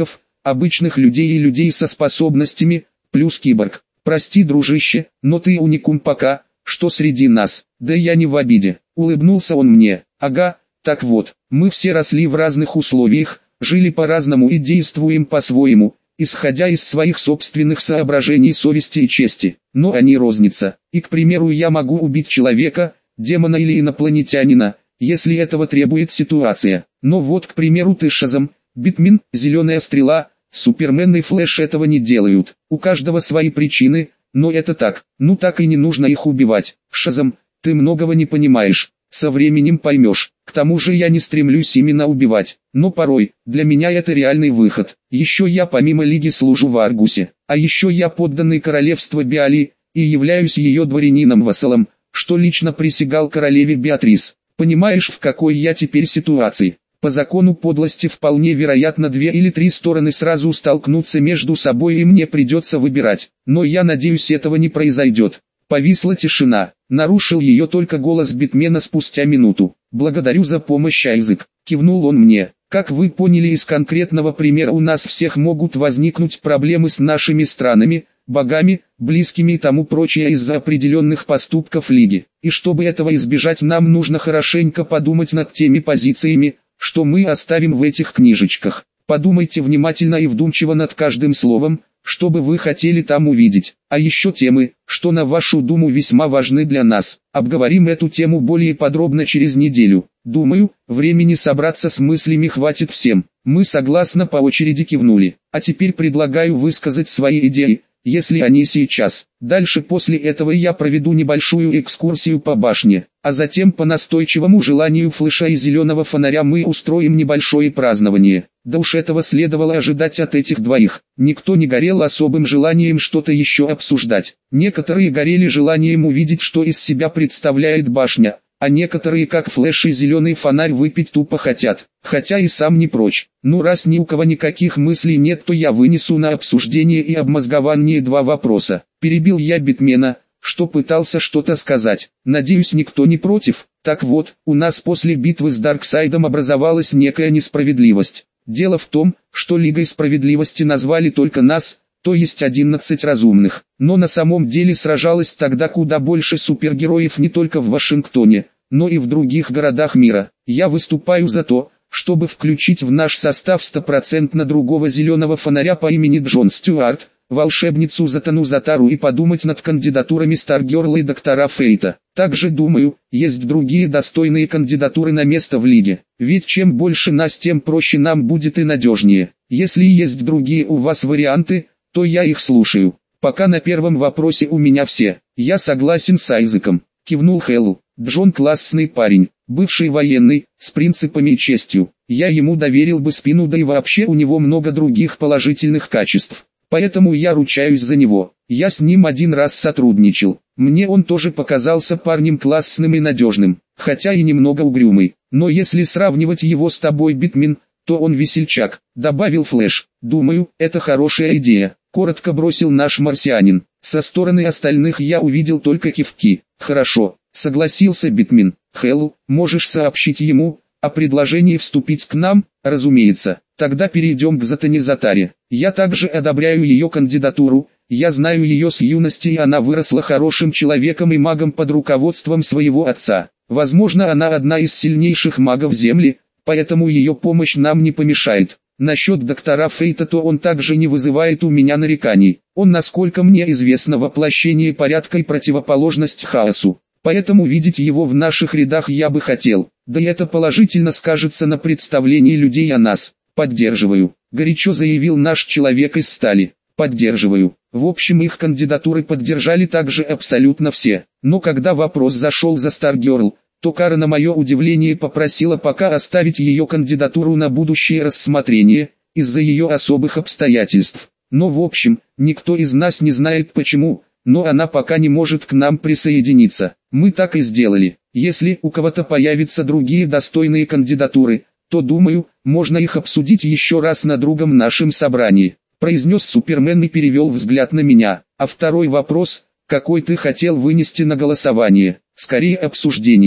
обычных людей и людей со способностями, плюс киборг. Прости, дружище, но ты уникум пока, что среди нас. Да я не в обиде. Улыбнулся он мне. Ага, так вот, мы все росли в разных условиях, жили по-разному и действуем по-своему, исходя из своих собственных соображений совести и чести. Но они розница. И, к примеру, я могу убить человека, демона или инопланетянина, если этого требует ситуация. Но вот, к примеру, ты Шазам, Битмен, Зеленая Стрела, Супермен и Флэш этого не делают. У каждого свои причины, но это так. Ну так и не нужно их убивать. Шазам, ты многого не понимаешь. Со временем поймешь. К тому же я не стремлюсь именно убивать. Но порой, для меня это реальный выход. Еще я помимо Лиги служу в Аргусе. А еще я подданный королевства Биали, и являюсь ее дворянином-вассалом, что лично присягал королеве Беатрис. Понимаешь, в какой я теперь ситуации? По закону подлости вполне вероятно две или три стороны сразу столкнутся между собой и мне придется выбирать. Но я надеюсь, этого не произойдет. Повисла тишина. Нарушил ее только голос Битмена спустя минуту. «Благодарю за помощь, Айзек», — кивнул он мне. «Как вы поняли из конкретного примера, у нас всех могут возникнуть проблемы с нашими странами, богами, близкими и тому прочее из-за определенных поступков Лиги. И чтобы этого избежать, нам нужно хорошенько подумать над теми позициями, что мы оставим в этих книжечках. Подумайте внимательно и вдумчиво над каждым словом, что бы вы хотели там увидеть. А еще темы, что на вашу думу весьма важны для нас. Обговорим эту тему более подробно через неделю. Думаю, времени собраться с мыслями хватит всем». Мы согласно по очереди кивнули. А теперь предлагаю высказать свои идеи, если они сейчас. Дальше после этого я проведу небольшую экскурсию по башне, а затем по настойчивому желанию Флэша и Зеленого Фонаря мы устроим небольшое празднование. Да уж этого следовало ожидать от этих двоих. Никто не горел особым желанием что-то еще обсуждать. Некоторые горели желанием увидеть, что из себя представляет башня, а некоторые, как Флэш и Зеленый Фонарь, выпить тупо хотят. Хотя и сам не прочь. Ну раз ни у кого никаких мыслей нет, то я вынесу на обсуждение и обмозгование два вопроса. Перебил я Битмена, что пытался что-то сказать. Надеюсь, никто не против. Так вот, у нас после битвы с Дарксайдом образовалась некая несправедливость. Дело в том, что Лигой Справедливости назвали только нас, то есть одиннадцать разумных. Но на самом деле сражалось тогда куда больше супергероев не только в Вашингтоне, но и в других городах мира. Я выступаю за то, чтобы включить в наш состав стопроцентно другого Зеленого Фонаря по имени Джон Стюарт, волшебницу Затану Затару, и подумать над кандидатурами Старгерла и Доктора Фейта. Также думаю, есть другие достойные кандидатуры на место в Лиге. Ведь чем больше нас, тем проще нам будет и надежнее. Если есть другие у вас варианты, то я их слушаю. Пока на первом вопросе у меня все. Я согласен с Айзеком, кивнул Хэллу. Джон классный парень, бывший военный, с принципами и честью. Я ему доверил бы спину, да и вообще у него много других положительных качеств. Поэтому я ручаюсь за него. Я с ним один раз сотрудничал. Мне он тоже показался парнем классным и надежным, хотя и немного угрюмый. Но если сравнивать его с тобой, Битмен, то он весельчак, добавил Флэш. Думаю, это хорошая идея, коротко бросил наш марсианин. Со стороны остальных я увидел только кивки. Хорошо, согласился Битмен. Хэлл, можешь сообщить ему о предложении вступить к нам? Разумеется. Тогда перейдем к Затане Затаре. Я также одобряю ее кандидатуру. Я знаю ее с юности, и она выросла хорошим человеком и магом под руководством своего отца. Возможно, она одна из сильнейших магов Земли, поэтому ее помощь нам не помешает. Насчет Доктора Фейта, то он также не вызывает у меня нареканий. Он, насколько мне известно, воплощение порядка и противоположность хаосу. Поэтому видеть его в наших рядах я бы хотел. Да и это положительно скажется на представлении людей о нас. Поддерживаю, горячо заявил наш человек из стали. Поддерживаю. В общем, их кандидатуры поддержали также абсолютно все. Но когда вопрос зашел за Старгерл, то Кара, на мое удивление, попросила пока оставить ее кандидатуру на будущее рассмотрение, из-за ее особых обстоятельств. Но в общем, никто из нас не знает почему, но она пока не может к нам присоединиться. Мы так и сделали. Если у кого-то появятся другие достойные кандидатуры, то, думаю, можно их обсудить еще раз на другом нашем собрании, произнес Супермен и перевел взгляд на меня. А второй вопрос, какой ты хотел вынести на голосование? Скорее обсуждение.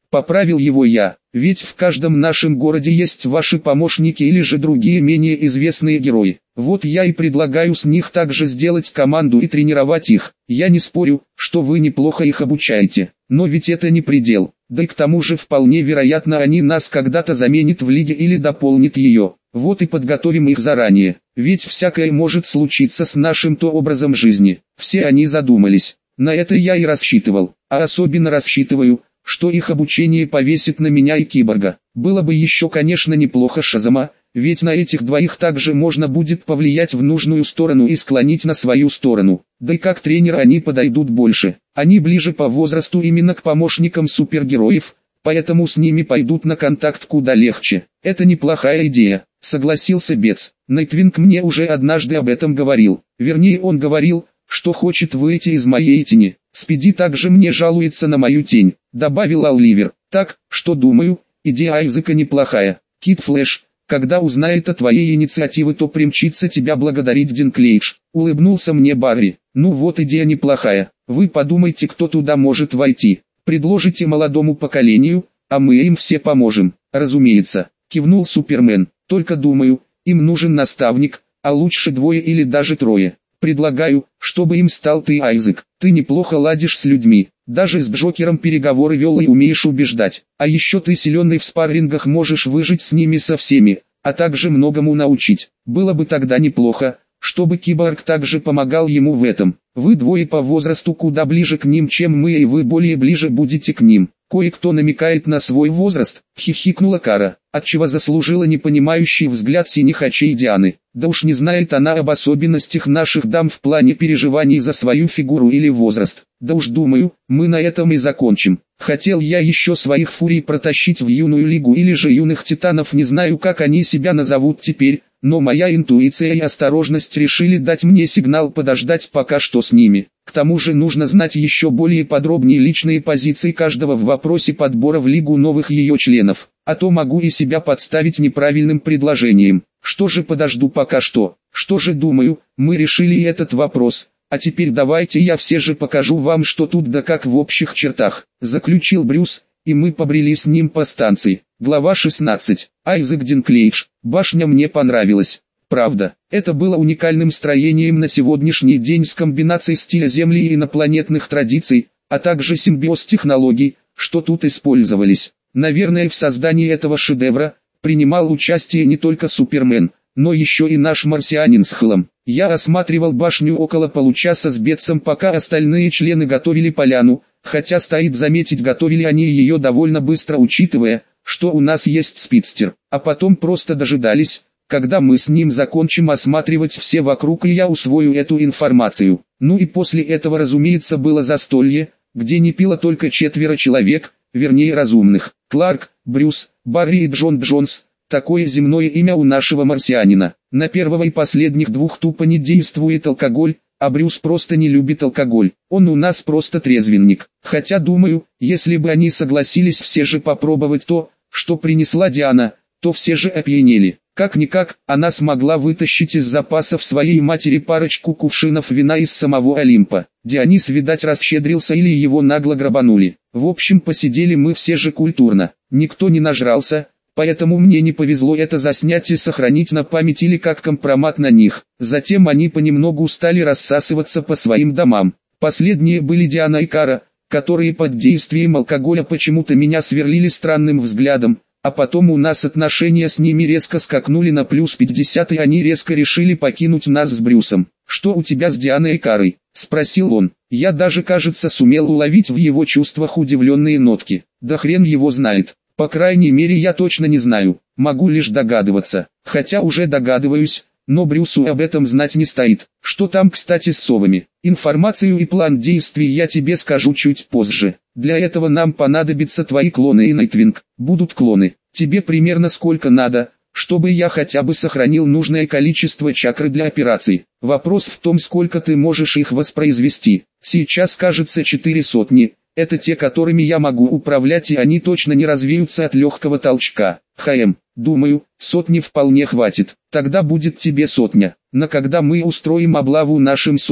Поправил его я, ведь в каждом нашем городе есть ваши помощники или же другие менее известные герои. Вот я и предлагаю с них также сделать команду и тренировать их. Я не спорю, что вы неплохо их обучаете, но ведь это не предел. Да и к тому же вполне вероятно они нас когда-то заменят в лиге или дополнят ее. Вот и подготовим их заранее, ведь всякое может случиться с нашим-то образом жизни. Все они задумались. На это я и рассчитывал, а особенно рассчитываю, что их обучение повесит на меня и киборга. Было бы еще, конечно, неплохо Шазама, ведь на этих двоих также можно будет повлиять в нужную сторону и склонить на свою сторону. Да и как тренер они подойдут больше. Они ближе по возрасту именно к помощникам супергероев, поэтому с ними пойдут на контакт куда легче. Это неплохая идея, согласился Бец. Найтвинг мне уже однажды об этом говорил. Вернее, он говорил, что хочет выйти из моей тени. Спиди также мне жалуется на мою тень, добавил Оливер. Так, что думаю, идея Айзека неплохая. Кид Флэш, когда узнает о твоей инициативе, то примчится тебя благодарить Динклейдж. Улыбнулся мне Барри. Ну вот идея неплохая. Вы подумайте, кто туда может войти. Предложите молодому поколению, а мы им все поможем. Разумеется, кивнул Супермен. Только думаю, им нужен наставник, а лучше двое или даже трое. Предлагаю, чтобы им стал ты, Айзек. Ты неплохо ладишь с людьми, даже с Джокером переговоры вел и умеешь убеждать. А еще ты силен и в спаррингах можешь выжить с ними со всеми, а также многому научить. Было бы тогда неплохо, чтобы Киборг также помогал ему в этом. Вы двое по возрасту куда ближе к ним, чем мы, и вы более ближе будете к ним. Кое-кто намекает на свой возраст, хихикнула Кара, отчего заслужила непонимающий взгляд синих очей Дианы. Да уж не знает она об особенностях наших дам в плане переживаний за свою фигуру или возраст. Да уж думаю, мы на этом и закончим. Хотел я еще своих фурий протащить в юную лигу или же юных титанов, не знаю, как они себя назовут теперь, но моя интуиция и осторожность решили дать мне сигнал подождать пока что с ними. К тому же нужно знать еще более подробнее личные позиции каждого в вопросе подбора в лигу новых ее членов, а то могу и себя подставить неправильным предложением. Что же подожду пока что? Что же думаю, мы решили этот вопрос. А теперь давайте я все же покажу вам, что тут да как в общих чертах, заключил Брюс, и мы побрели с ним по станции. Глава шестнадцать. Айзек Динклейдж. Башня мне понравилась. Правда, это было уникальным строением на сегодняшний день с комбинацией стиля Земли и инопланетных традиций, а также симбиоз технологий, что тут использовались. Наверное, в создании этого шедевра принимал участие не только Супермен, но еще и наш марсианин с Хлом. Я осматривал башню около получаса с Бетсом, пока остальные члены готовили поляну, хотя стоит заметить, готовили они ее довольно быстро, учитывая, что у нас есть спидстер, а потом просто дожидались, когда мы с ним закончим осматривать все вокруг, и я усвою эту информацию. Ну и после этого, разумеется, было застолье, где не пило только четверо человек, вернее разумных. Кларк, Брюс, Барри и Джон Джонс. Такое земное имя у нашего марсианина. На первого и последних двух тупо не действует алкоголь, а Брюс просто не любит алкоголь. Он у нас просто трезвенник. Хотя думаю, если бы они согласились все же попробовать то, что принесла Диана, то все же опьянели. Как-никак, она смогла вытащить из запасов своей матери парочку кувшинов вина из самого Олимпа. Дионис, видать, расщедрился или его нагло грабанули. В общем, посидели мы все же культурно. Никто не нажрался, поэтому мне не повезло это заснять и сохранить на память или как компромат на них. Затем они понемногу стали рассасываться по своим домам. Последние были Диана и Кара, которые под действием алкоголя почему-то меня сверлили странным взглядом. А потом у нас отношения с ними резко скакнули на плюс пятьдесят, и они резко решили покинуть нас с Брюсом. «Что у тебя с Дианой и Карой?» – спросил он. Я даже, кажется, сумел уловить в его чувствах удивленные нотки. Да хрен его знает. По крайней мере, я точно не знаю. Могу лишь догадываться. Хотя уже догадываюсь, но Брюсу об этом знать не стоит. Что там, кстати, с совами? Информацию и план действий я тебе скажу чуть позже. Для этого нам понадобятся твои клоны и Найтвинг. Будут клоны. Тебе примерно сколько надо, чтобы я хотя бы сохранил нужное количество чакры для операций. Вопрос в том, сколько ты можешь их воспроизвести. Сейчас, кажется, четыре сотни. Это те, которыми я могу управлять, и они точно не развеются от легкого толчка. ХМ, думаю, сотни вполне хватит. Тогда будет тебе сотня. На когда мы устроим облаву нашим совам.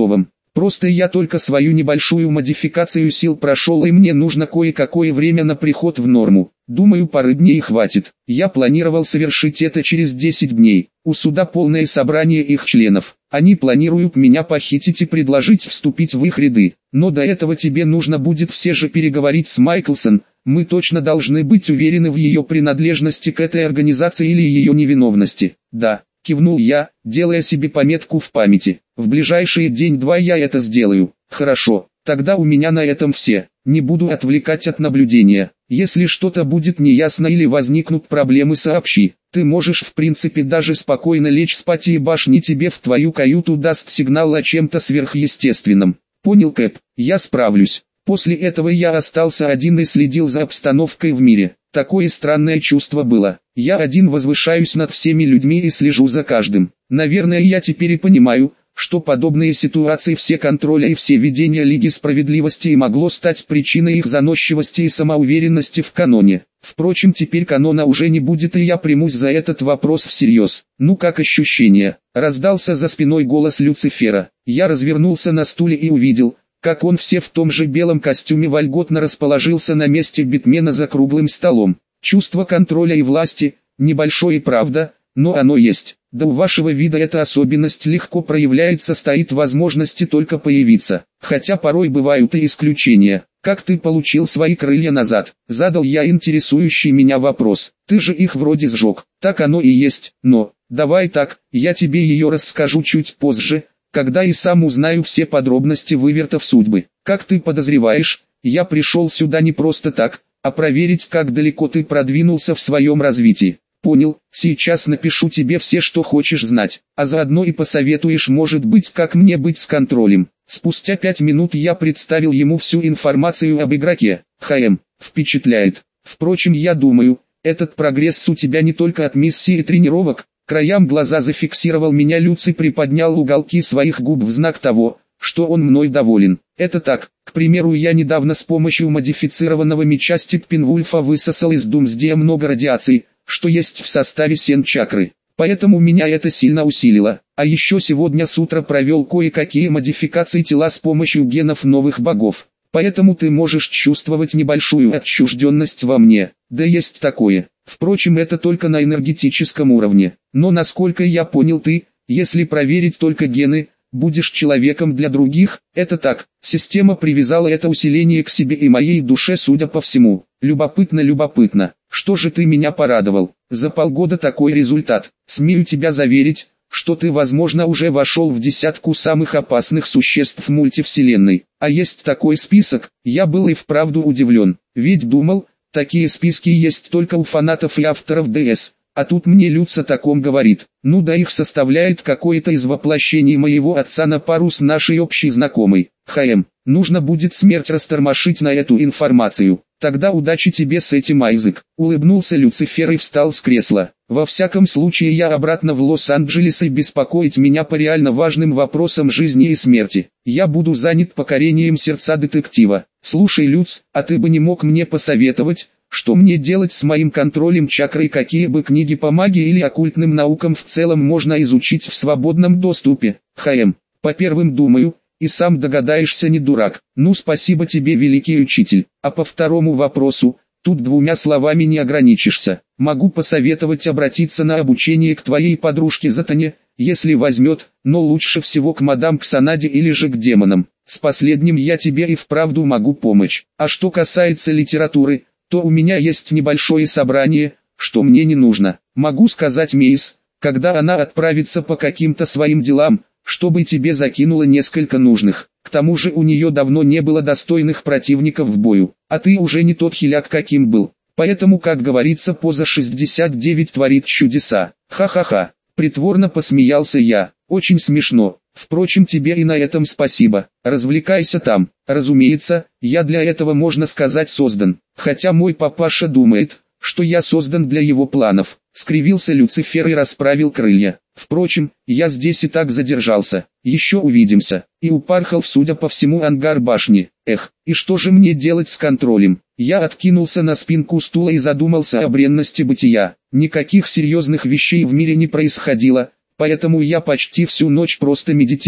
Просто я только свою небольшую модификацию сил прошел, и мне нужно кое-какое время на приход в норму. Думаю, пары дней хватит. Я планировал совершить это через десять дней. У суда полное собрание их членов. Они планируют меня похитить и предложить вступить в их ряды. Но до этого тебе нужно будет все же переговорить с Майклсон. Мы точно должны быть уверены в ее принадлежности к этой организации или ее невиновности. Да, кивнул я, делая себе пометку в памяти. В ближайшие день-два я это сделаю. Хорошо, тогда у меня на этом все. Не буду отвлекать от наблюдения. Если что-то будет неясно или возникнут проблемы, сообщи. Ты можешь в принципе даже спокойно лечь спать, и башни тебе в твою каюту даст сигнал о чем-то сверхъестественном. Понял, Кэп, я справлюсь. После этого я остался один и следил за обстановкой в мире. Такое странное чувство было. Я один возвышаюсь над всеми людьми и слежу за каждым. Наверное, я теперь и понимаю, что подобные ситуации все контроля и все ведения Лиги Справедливости и могло стать причиной их заносчивости и самоуверенности в каноне. Впрочем, теперь канона уже не будет, и я примусь за этот вопрос всерьез. Ну как ощущение? Раздался за спиной голос Люцифера. Я развернулся на стуле и увидел, как он все в том же белом костюме вольготно расположился на месте битмена за круглым столом. Чувство контроля и власти, небольшое, правда, но оно есть. Да у вашего вида эта особенность легко проявляется, стоит возможности только появиться. Хотя порой бывают и исключения. Как ты получил свои крылья назад? Задал я интересующий меня вопрос. Ты же их вроде сжег. Так оно и есть, но, давай так, я тебе ее расскажу чуть позже, когда и сам узнаю все подробности вывертов судьбы. Как ты подозреваешь, я пришел сюда не просто так, а проверить, как далеко ты продвинулся в своем развитии. Понял, сейчас напишу тебе все, что хочешь знать, а заодно и посоветуешь, может быть, как мне быть с контролем. Спустя пять минут я представил ему всю информацию об игроке. ХМ, впечатляет. Впрочем, я думаю, этот прогресс у тебя не только от миссии и тренировок. Краям глаза зафиксировал меня Люци, приподнял уголки своих губ в знак того, что он мной доволен. Это так, к примеру, я недавно с помощью модифицированного меча Степпенвульфа высосал из Думсдея много радиации, что есть в составе сен-чакры. Поэтому меня это сильно усилило. А еще сегодня с утра провел кое-какие модификации тела с помощью генов новых богов. Поэтому ты можешь чувствовать небольшую отчужденность во мне. Да есть такое. Впрочем, это только на энергетическом уровне. Но насколько я понял, ты, если проверить только гены, будешь человеком для других. Это так. Система привязала это усиление к себе и моей душе, судя по всему. Любопытно, любопытно. Что же ты меня порадовал? За полгода такой результат. Смею тебя заверить, что ты, возможно, уже вошел в десятку самых опасных существ мультивселенной. А есть такой список, я был и вправду удивлен. Ведь думал, такие списки есть только у фанатов и авторов ДС. А тут мне Люц о таком говорит. Ну да, их составляет какое-то из воплощений моего отца на пару с нашей общей знакомой. ХМ, нужно будет смерть растормошить на эту информацию. Тогда удачи тебе с этим, Айзек. Улыбнулся Люцифер и встал с кресла. Во всяком случае, я обратно в Лос-Анджелес, и беспокоить меня по реально важным вопросам жизни и смерти. Я буду занят покорением сердца детектива. Слушай, Люц, а ты бы не мог мне посоветовать, что мне делать с моим контролем чакры, и какие бы книги по магии или оккультным наукам в целом можно изучить в свободном доступе? ХМ, по первым думаю, и сам догадаешься, не дурак. Ну, спасибо тебе, великий учитель. А по второму вопросу, тут двумя словами не ограничишься. Могу посоветовать обратиться на обучение к твоей подружке Затане, если возьмет, но лучше всего к мадам Ксанаде или же к демонам. С последним я тебе и вправду могу помочь. А что касается литературы, то у меня есть небольшое собрание, что мне не нужно. Могу сказать Мейс, когда она отправится по каким-то своим делам, чтобы тебе закинуло несколько нужных. К тому же у нее давно не было достойных противников в бою, а ты уже не тот хиляк, каким был. Поэтому, как говорится, поза шестьдесят девять творит чудеса. Ха-ха-ха, притворно посмеялся я. Очень смешно. Впрочем, тебе и на этом спасибо. Развлекайся там. Разумеется, я для этого, можно сказать, создан. Хотя мой папаша думает, что я создан для его планов. Скривился Люцифер и расправил крылья. Впрочем, я здесь и так задержался. Еще увидимся. И упархал, судя по всему, ангар башни. Эх, и что же мне делать с контролем? Я откинулся на спинку стула и задумался о бренности бытия. Никаких серьезных вещей в мире не происходило, поэтому я почти всю ночь просто медитировал.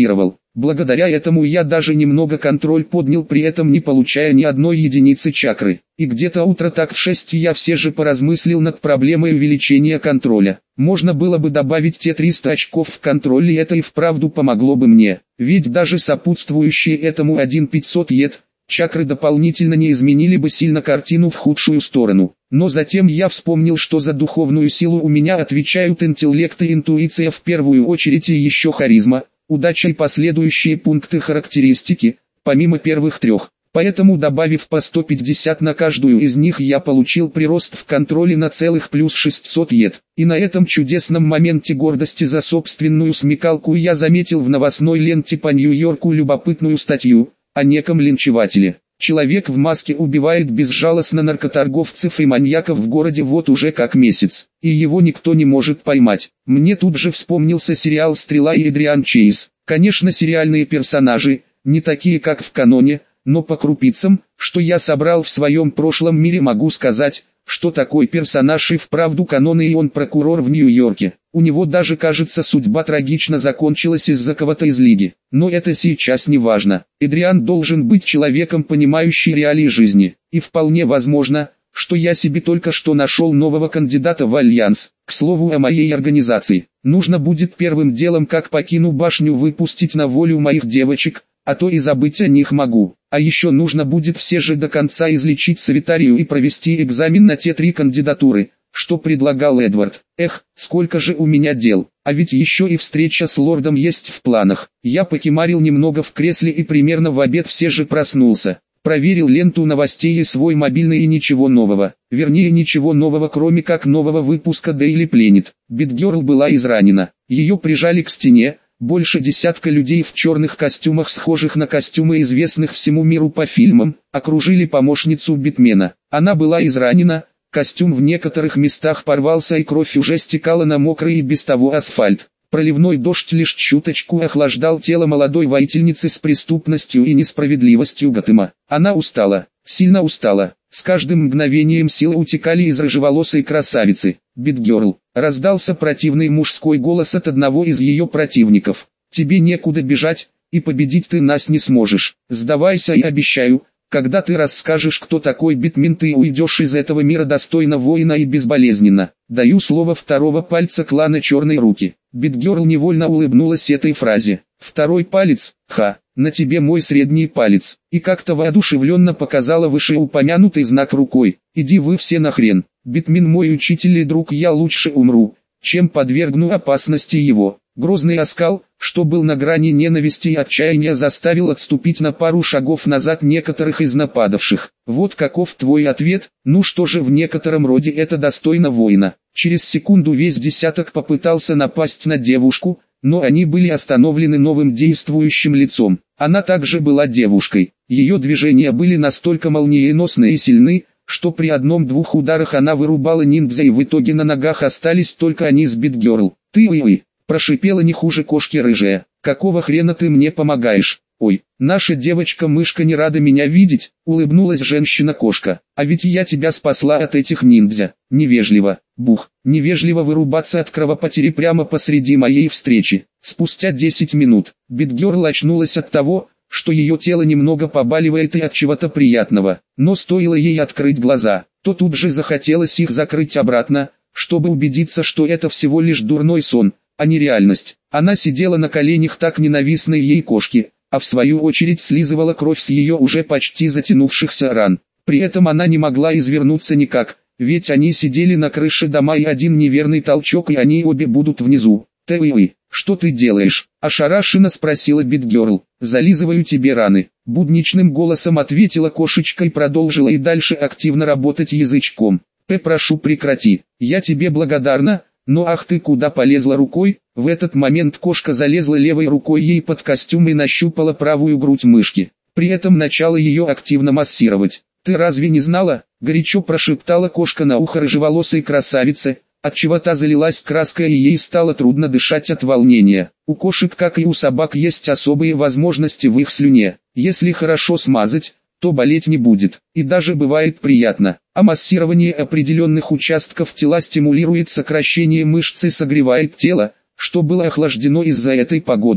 Благодаря этому я даже немного контроль поднял, при этом не получая ни одной единицы чакры. И где-то утро так в шесть я все же поразмыслил над проблемой увеличения контроля. Можно было бы добавить те триста очков в контроль, и это и вправду помогло бы мне. Ведь даже сопутствующие этому один тысяча пятьсот ед чакры дополнительно не изменили бы сильно картину в худшую сторону. Но затем я вспомнил, что за духовную силу у меня отвечают интеллект и интуиция в первую очередь, и еще харизма, удача и последующие пункты характеристики, помимо первых трех. Поэтому, добавив по сто пятьдесят на каждую из них, я получил прирост в контроле на целых плюс шестьсот ед. И на этом чудесном моменте гордости за собственную смекалку я заметил в новостной ленте по Нью-Йорку любопытную статью о неком линчевателе. Человек в маске убивает безжалостно наркоторговцев и маньяков в городе вот уже как месяц, и его никто не может поймать. Мне тут же вспомнился сериал «Стрела» и Эдриан Чейз. Конечно, сериальные персонажи, не такие как в каноне, но по крупицам, что я собрал в своем прошлом мире, могу сказать, что такой персонаж и вправду канон, и он прокурор в Нью-Йорке. У него даже, кажется, судьба трагично закончилась из-за кого-то из лиги. Но это сейчас не важно. Эдриан должен быть человеком, понимающим реалии жизни. И вполне возможно, что я себе только что нашел нового кандидата в Альянс. К слову о моей организации. Нужно будет первым делом, как покину башню, выпустить на волю моих девочек, а то и забыть о них могу. А еще нужно будет все же до конца излечить Савитарию и провести экзамен на те три кандидатуры, что предлагал Эдвард. Эх, сколько же у меня дел, а ведь еще и встреча с лордом есть в планах. Я покемарил немного в кресле и примерно в обед все же проснулся. Проверил ленту новостей и свой мобильный, и ничего нового. Вернее, ничего нового, кроме как нового выпуска Daily Planet. Битгерл была изранена. Ее прижали к стене. Больше десятка людей в черных костюмах, схожих на костюмы известных всему миру по фильмам, окружили помощницу Битмена. Она была изранена, костюм в некоторых местах порвался и кровь уже стекала на мокрый и без того асфальт. Проливной дождь лишь чуточку охлаждал тело молодой воительницы с преступностью и несправедливостью Готэма. Она устала, сильно устала. С каждым мгновением силы утекали из рыжеволосой красавицы. «Битгерл», раздался противный мужской голос от одного из ее противников. «Тебе некуда бежать, и победить ты нас не сможешь. Сдавайся, и обещаю, когда ты расскажешь, кто такой Битмен, ты уйдешь из этого мира достойно воина и безболезненно. Даю слово второго пальца клана Черной Руки». Битгерл невольно улыбнулась этой фразе. «Второй палец, ха, на тебе мой средний палец», и как-то воодушевленно показала вышеупомянутый знак рукой. «Иди вы все нахрен, Битмен мой учитель и друг, я лучше умру, чем подвергну опасности его». Грозный оскал, что был на грани ненависти и отчаяния, заставил отступить на пару шагов назад некоторых из нападавших. «Вот каков твой ответ? Ну что же, в некотором роде это достойно воина». Через секунду весь десяток попытался напасть на девушку, но они были остановлены новым действующим лицом. Она также была девушкой. Ее движения были настолько молниеносны и сильны, что при одном-двух ударах она вырубала ниндзя, и в итоге на ногах остались только они с Битгерл. «Ты уй-уй», прошипела не хуже кошки рыжая. «Какого хрена ты мне помогаешь?» «Ой, наша девочка-мышка не рада меня видеть», улыбнулась женщина-кошка. «А ведь я тебя спасла от этих ниндзя». «Невежливо, бух, невежливо вырубаться от кровопотери прямо посреди моей встречи». Спустя десять минут, Битгерл очнулась от того, что ее тело немного побаливает и от чего-то приятного. Но стоило ей открыть глаза, то тут же захотелось их закрыть обратно, чтобы убедиться, что это всего лишь дурной сон, а не реальность. Она сидела на коленях так ненавистной ей кошки, а в свою очередь слизывала кровь с ее уже почти затянувшихся ран. При этом она не могла извернуться никак, ведь они сидели на крыше дома, и один неверный толчок и они обе будут внизу. «Ты, что ты делаешь?» – ошарашенно спросила Битгерл. «Зализываю тебе раны», – будничным голосом ответила кошечка и продолжила и дальше активно работать язычком. «П, прошу, прекрати, я тебе благодарна». «Но ах ты, куда полезла рукой?» В этот момент кошка залезла левой рукой ей под костюм и нащупала правую грудь мышки. При этом начала ее активно массировать. «Ты разве не знала?» – горячо прошептала кошка на ухо рыжеволосой красавице, отчего та залилась краской и ей стало трудно дышать от волнения. У кошек, как и у собак, есть особые возможности в их слюне. Если хорошо смазать, то болеть не будет, и даже бывает приятно. А массирование определенных участков тела стимулирует сокращение мышц и согревает тело, что было охлаждено из-за этой погоды. К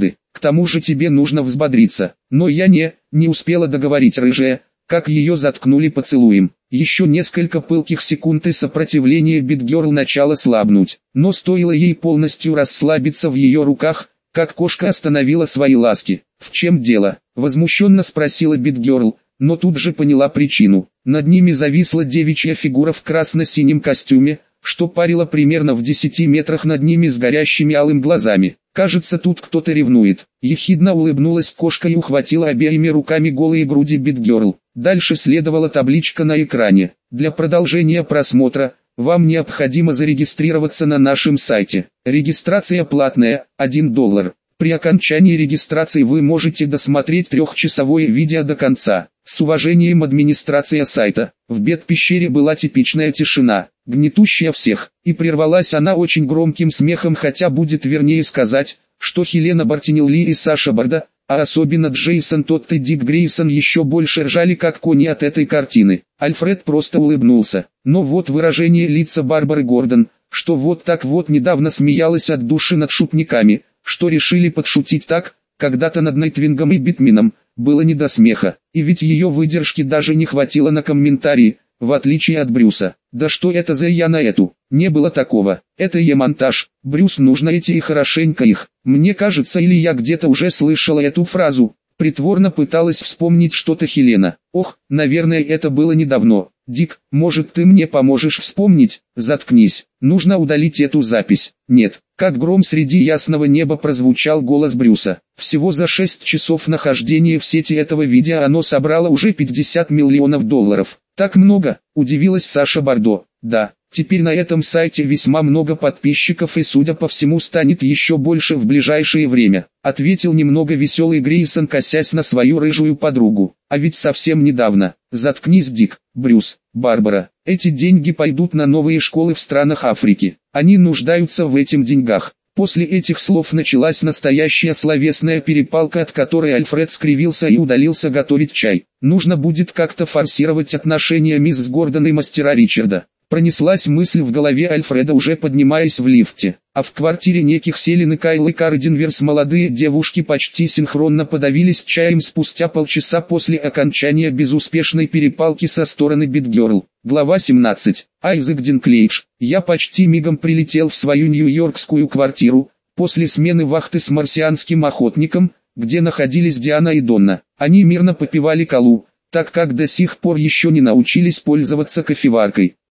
тому же тебе нужно взбодриться. Но я не, не успела договорить рыжая, как ее заткнули поцелуем. Еще несколько пылких секунд и сопротивление Битгерл начало слабнуть. Но стоило ей полностью расслабиться в ее руках, как кошка остановила свои ласки. «В чем дело?» – возмущенно спросила Битгерл, но тут же поняла причину. Над ними зависла девичья фигура в красно-синем костюме, что парила примерно в десяти метрах над ними с горящими алым глазами. «Кажется, тут кто-то ревнует». Ехидно улыбнулась кошка и ухватила обеими руками голые груди Битгерл. Дальше следовала табличка на экране. «Для продолжения просмотра вам необходимо зарегистрироваться на нашем сайте. Регистрация платная, один доллар. При окончании регистрации вы можете досмотреть трехчасовое видео до конца. С уважением, администрация сайта». В бет-пещере была типичная тишина, гнетущая всех, и прервалась она очень громким смехом, хотя будет вернее сказать, что Хелена Бартинелли и Саша Барда, а особенно Джейсон Тодд и Дик Грейсон еще больше ржали как кони от этой картины. Альфред просто улыбнулся, но вот выражение лица Барбары Гордон, что вот так вот недавно смеялась от души над шутниками, что решили подшутить так, когда-то над Найтвингом и Битменом, было не до смеха, и ведь ее выдержки даже не хватило на комментарии, в отличие от Брюса. «Да что это за я на эту?» Не было такого. Это е-монтаж. Брюс, нужно эти и хорошенько их. Мне кажется, или я где-то уже слышала эту фразу. Притворно пыталась вспомнить что-то Хелена. Ох, наверное, это было недавно. Дик, может, ты мне поможешь вспомнить? Заткнись. Нужно удалить эту запись. Нет. Как гром среди ясного неба прозвучал голос Брюса. Всего за шесть часов нахождения в сети этого видео оно собрало уже пятьдесят миллионов долларов. Так много, удивилась Саша Бардо. Да, теперь на этом сайте весьма много подписчиков и, судя по всему, станет еще больше в ближайшее время, ответил немного веселый Грейсон, косясь на свою рыжую подругу. А ведь совсем недавно. Заткнись, Дик, Брюс, Барбара. Эти деньги пойдут на новые школы в странах Африки. Они нуждаются в этих деньгах. После этих слов началась настоящая словесная перепалка, от которой Альфред скривился и удалился готовить чай. Нужно будет как-то форсировать отношения мисс Гордон и мастера Ричарда. Пронеслась мысль в голове Альфреда, уже поднимаясь в лифте. А в квартире неких Селин и Кайлы Кардинверс молодые девушки почти синхронно подавились чаем спустя полчаса после окончания безуспешной перепалки со стороны Битгерл. Глава семнадцать. Айзек Динклейдж. Я почти мигом прилетел в свою нью-йоркскую квартиру, после смены вахты с марсианским охотником, где находились Диана и Донна. Они мирно попивали колу, так как до сих пор еще не научились пользоваться кофеваркой.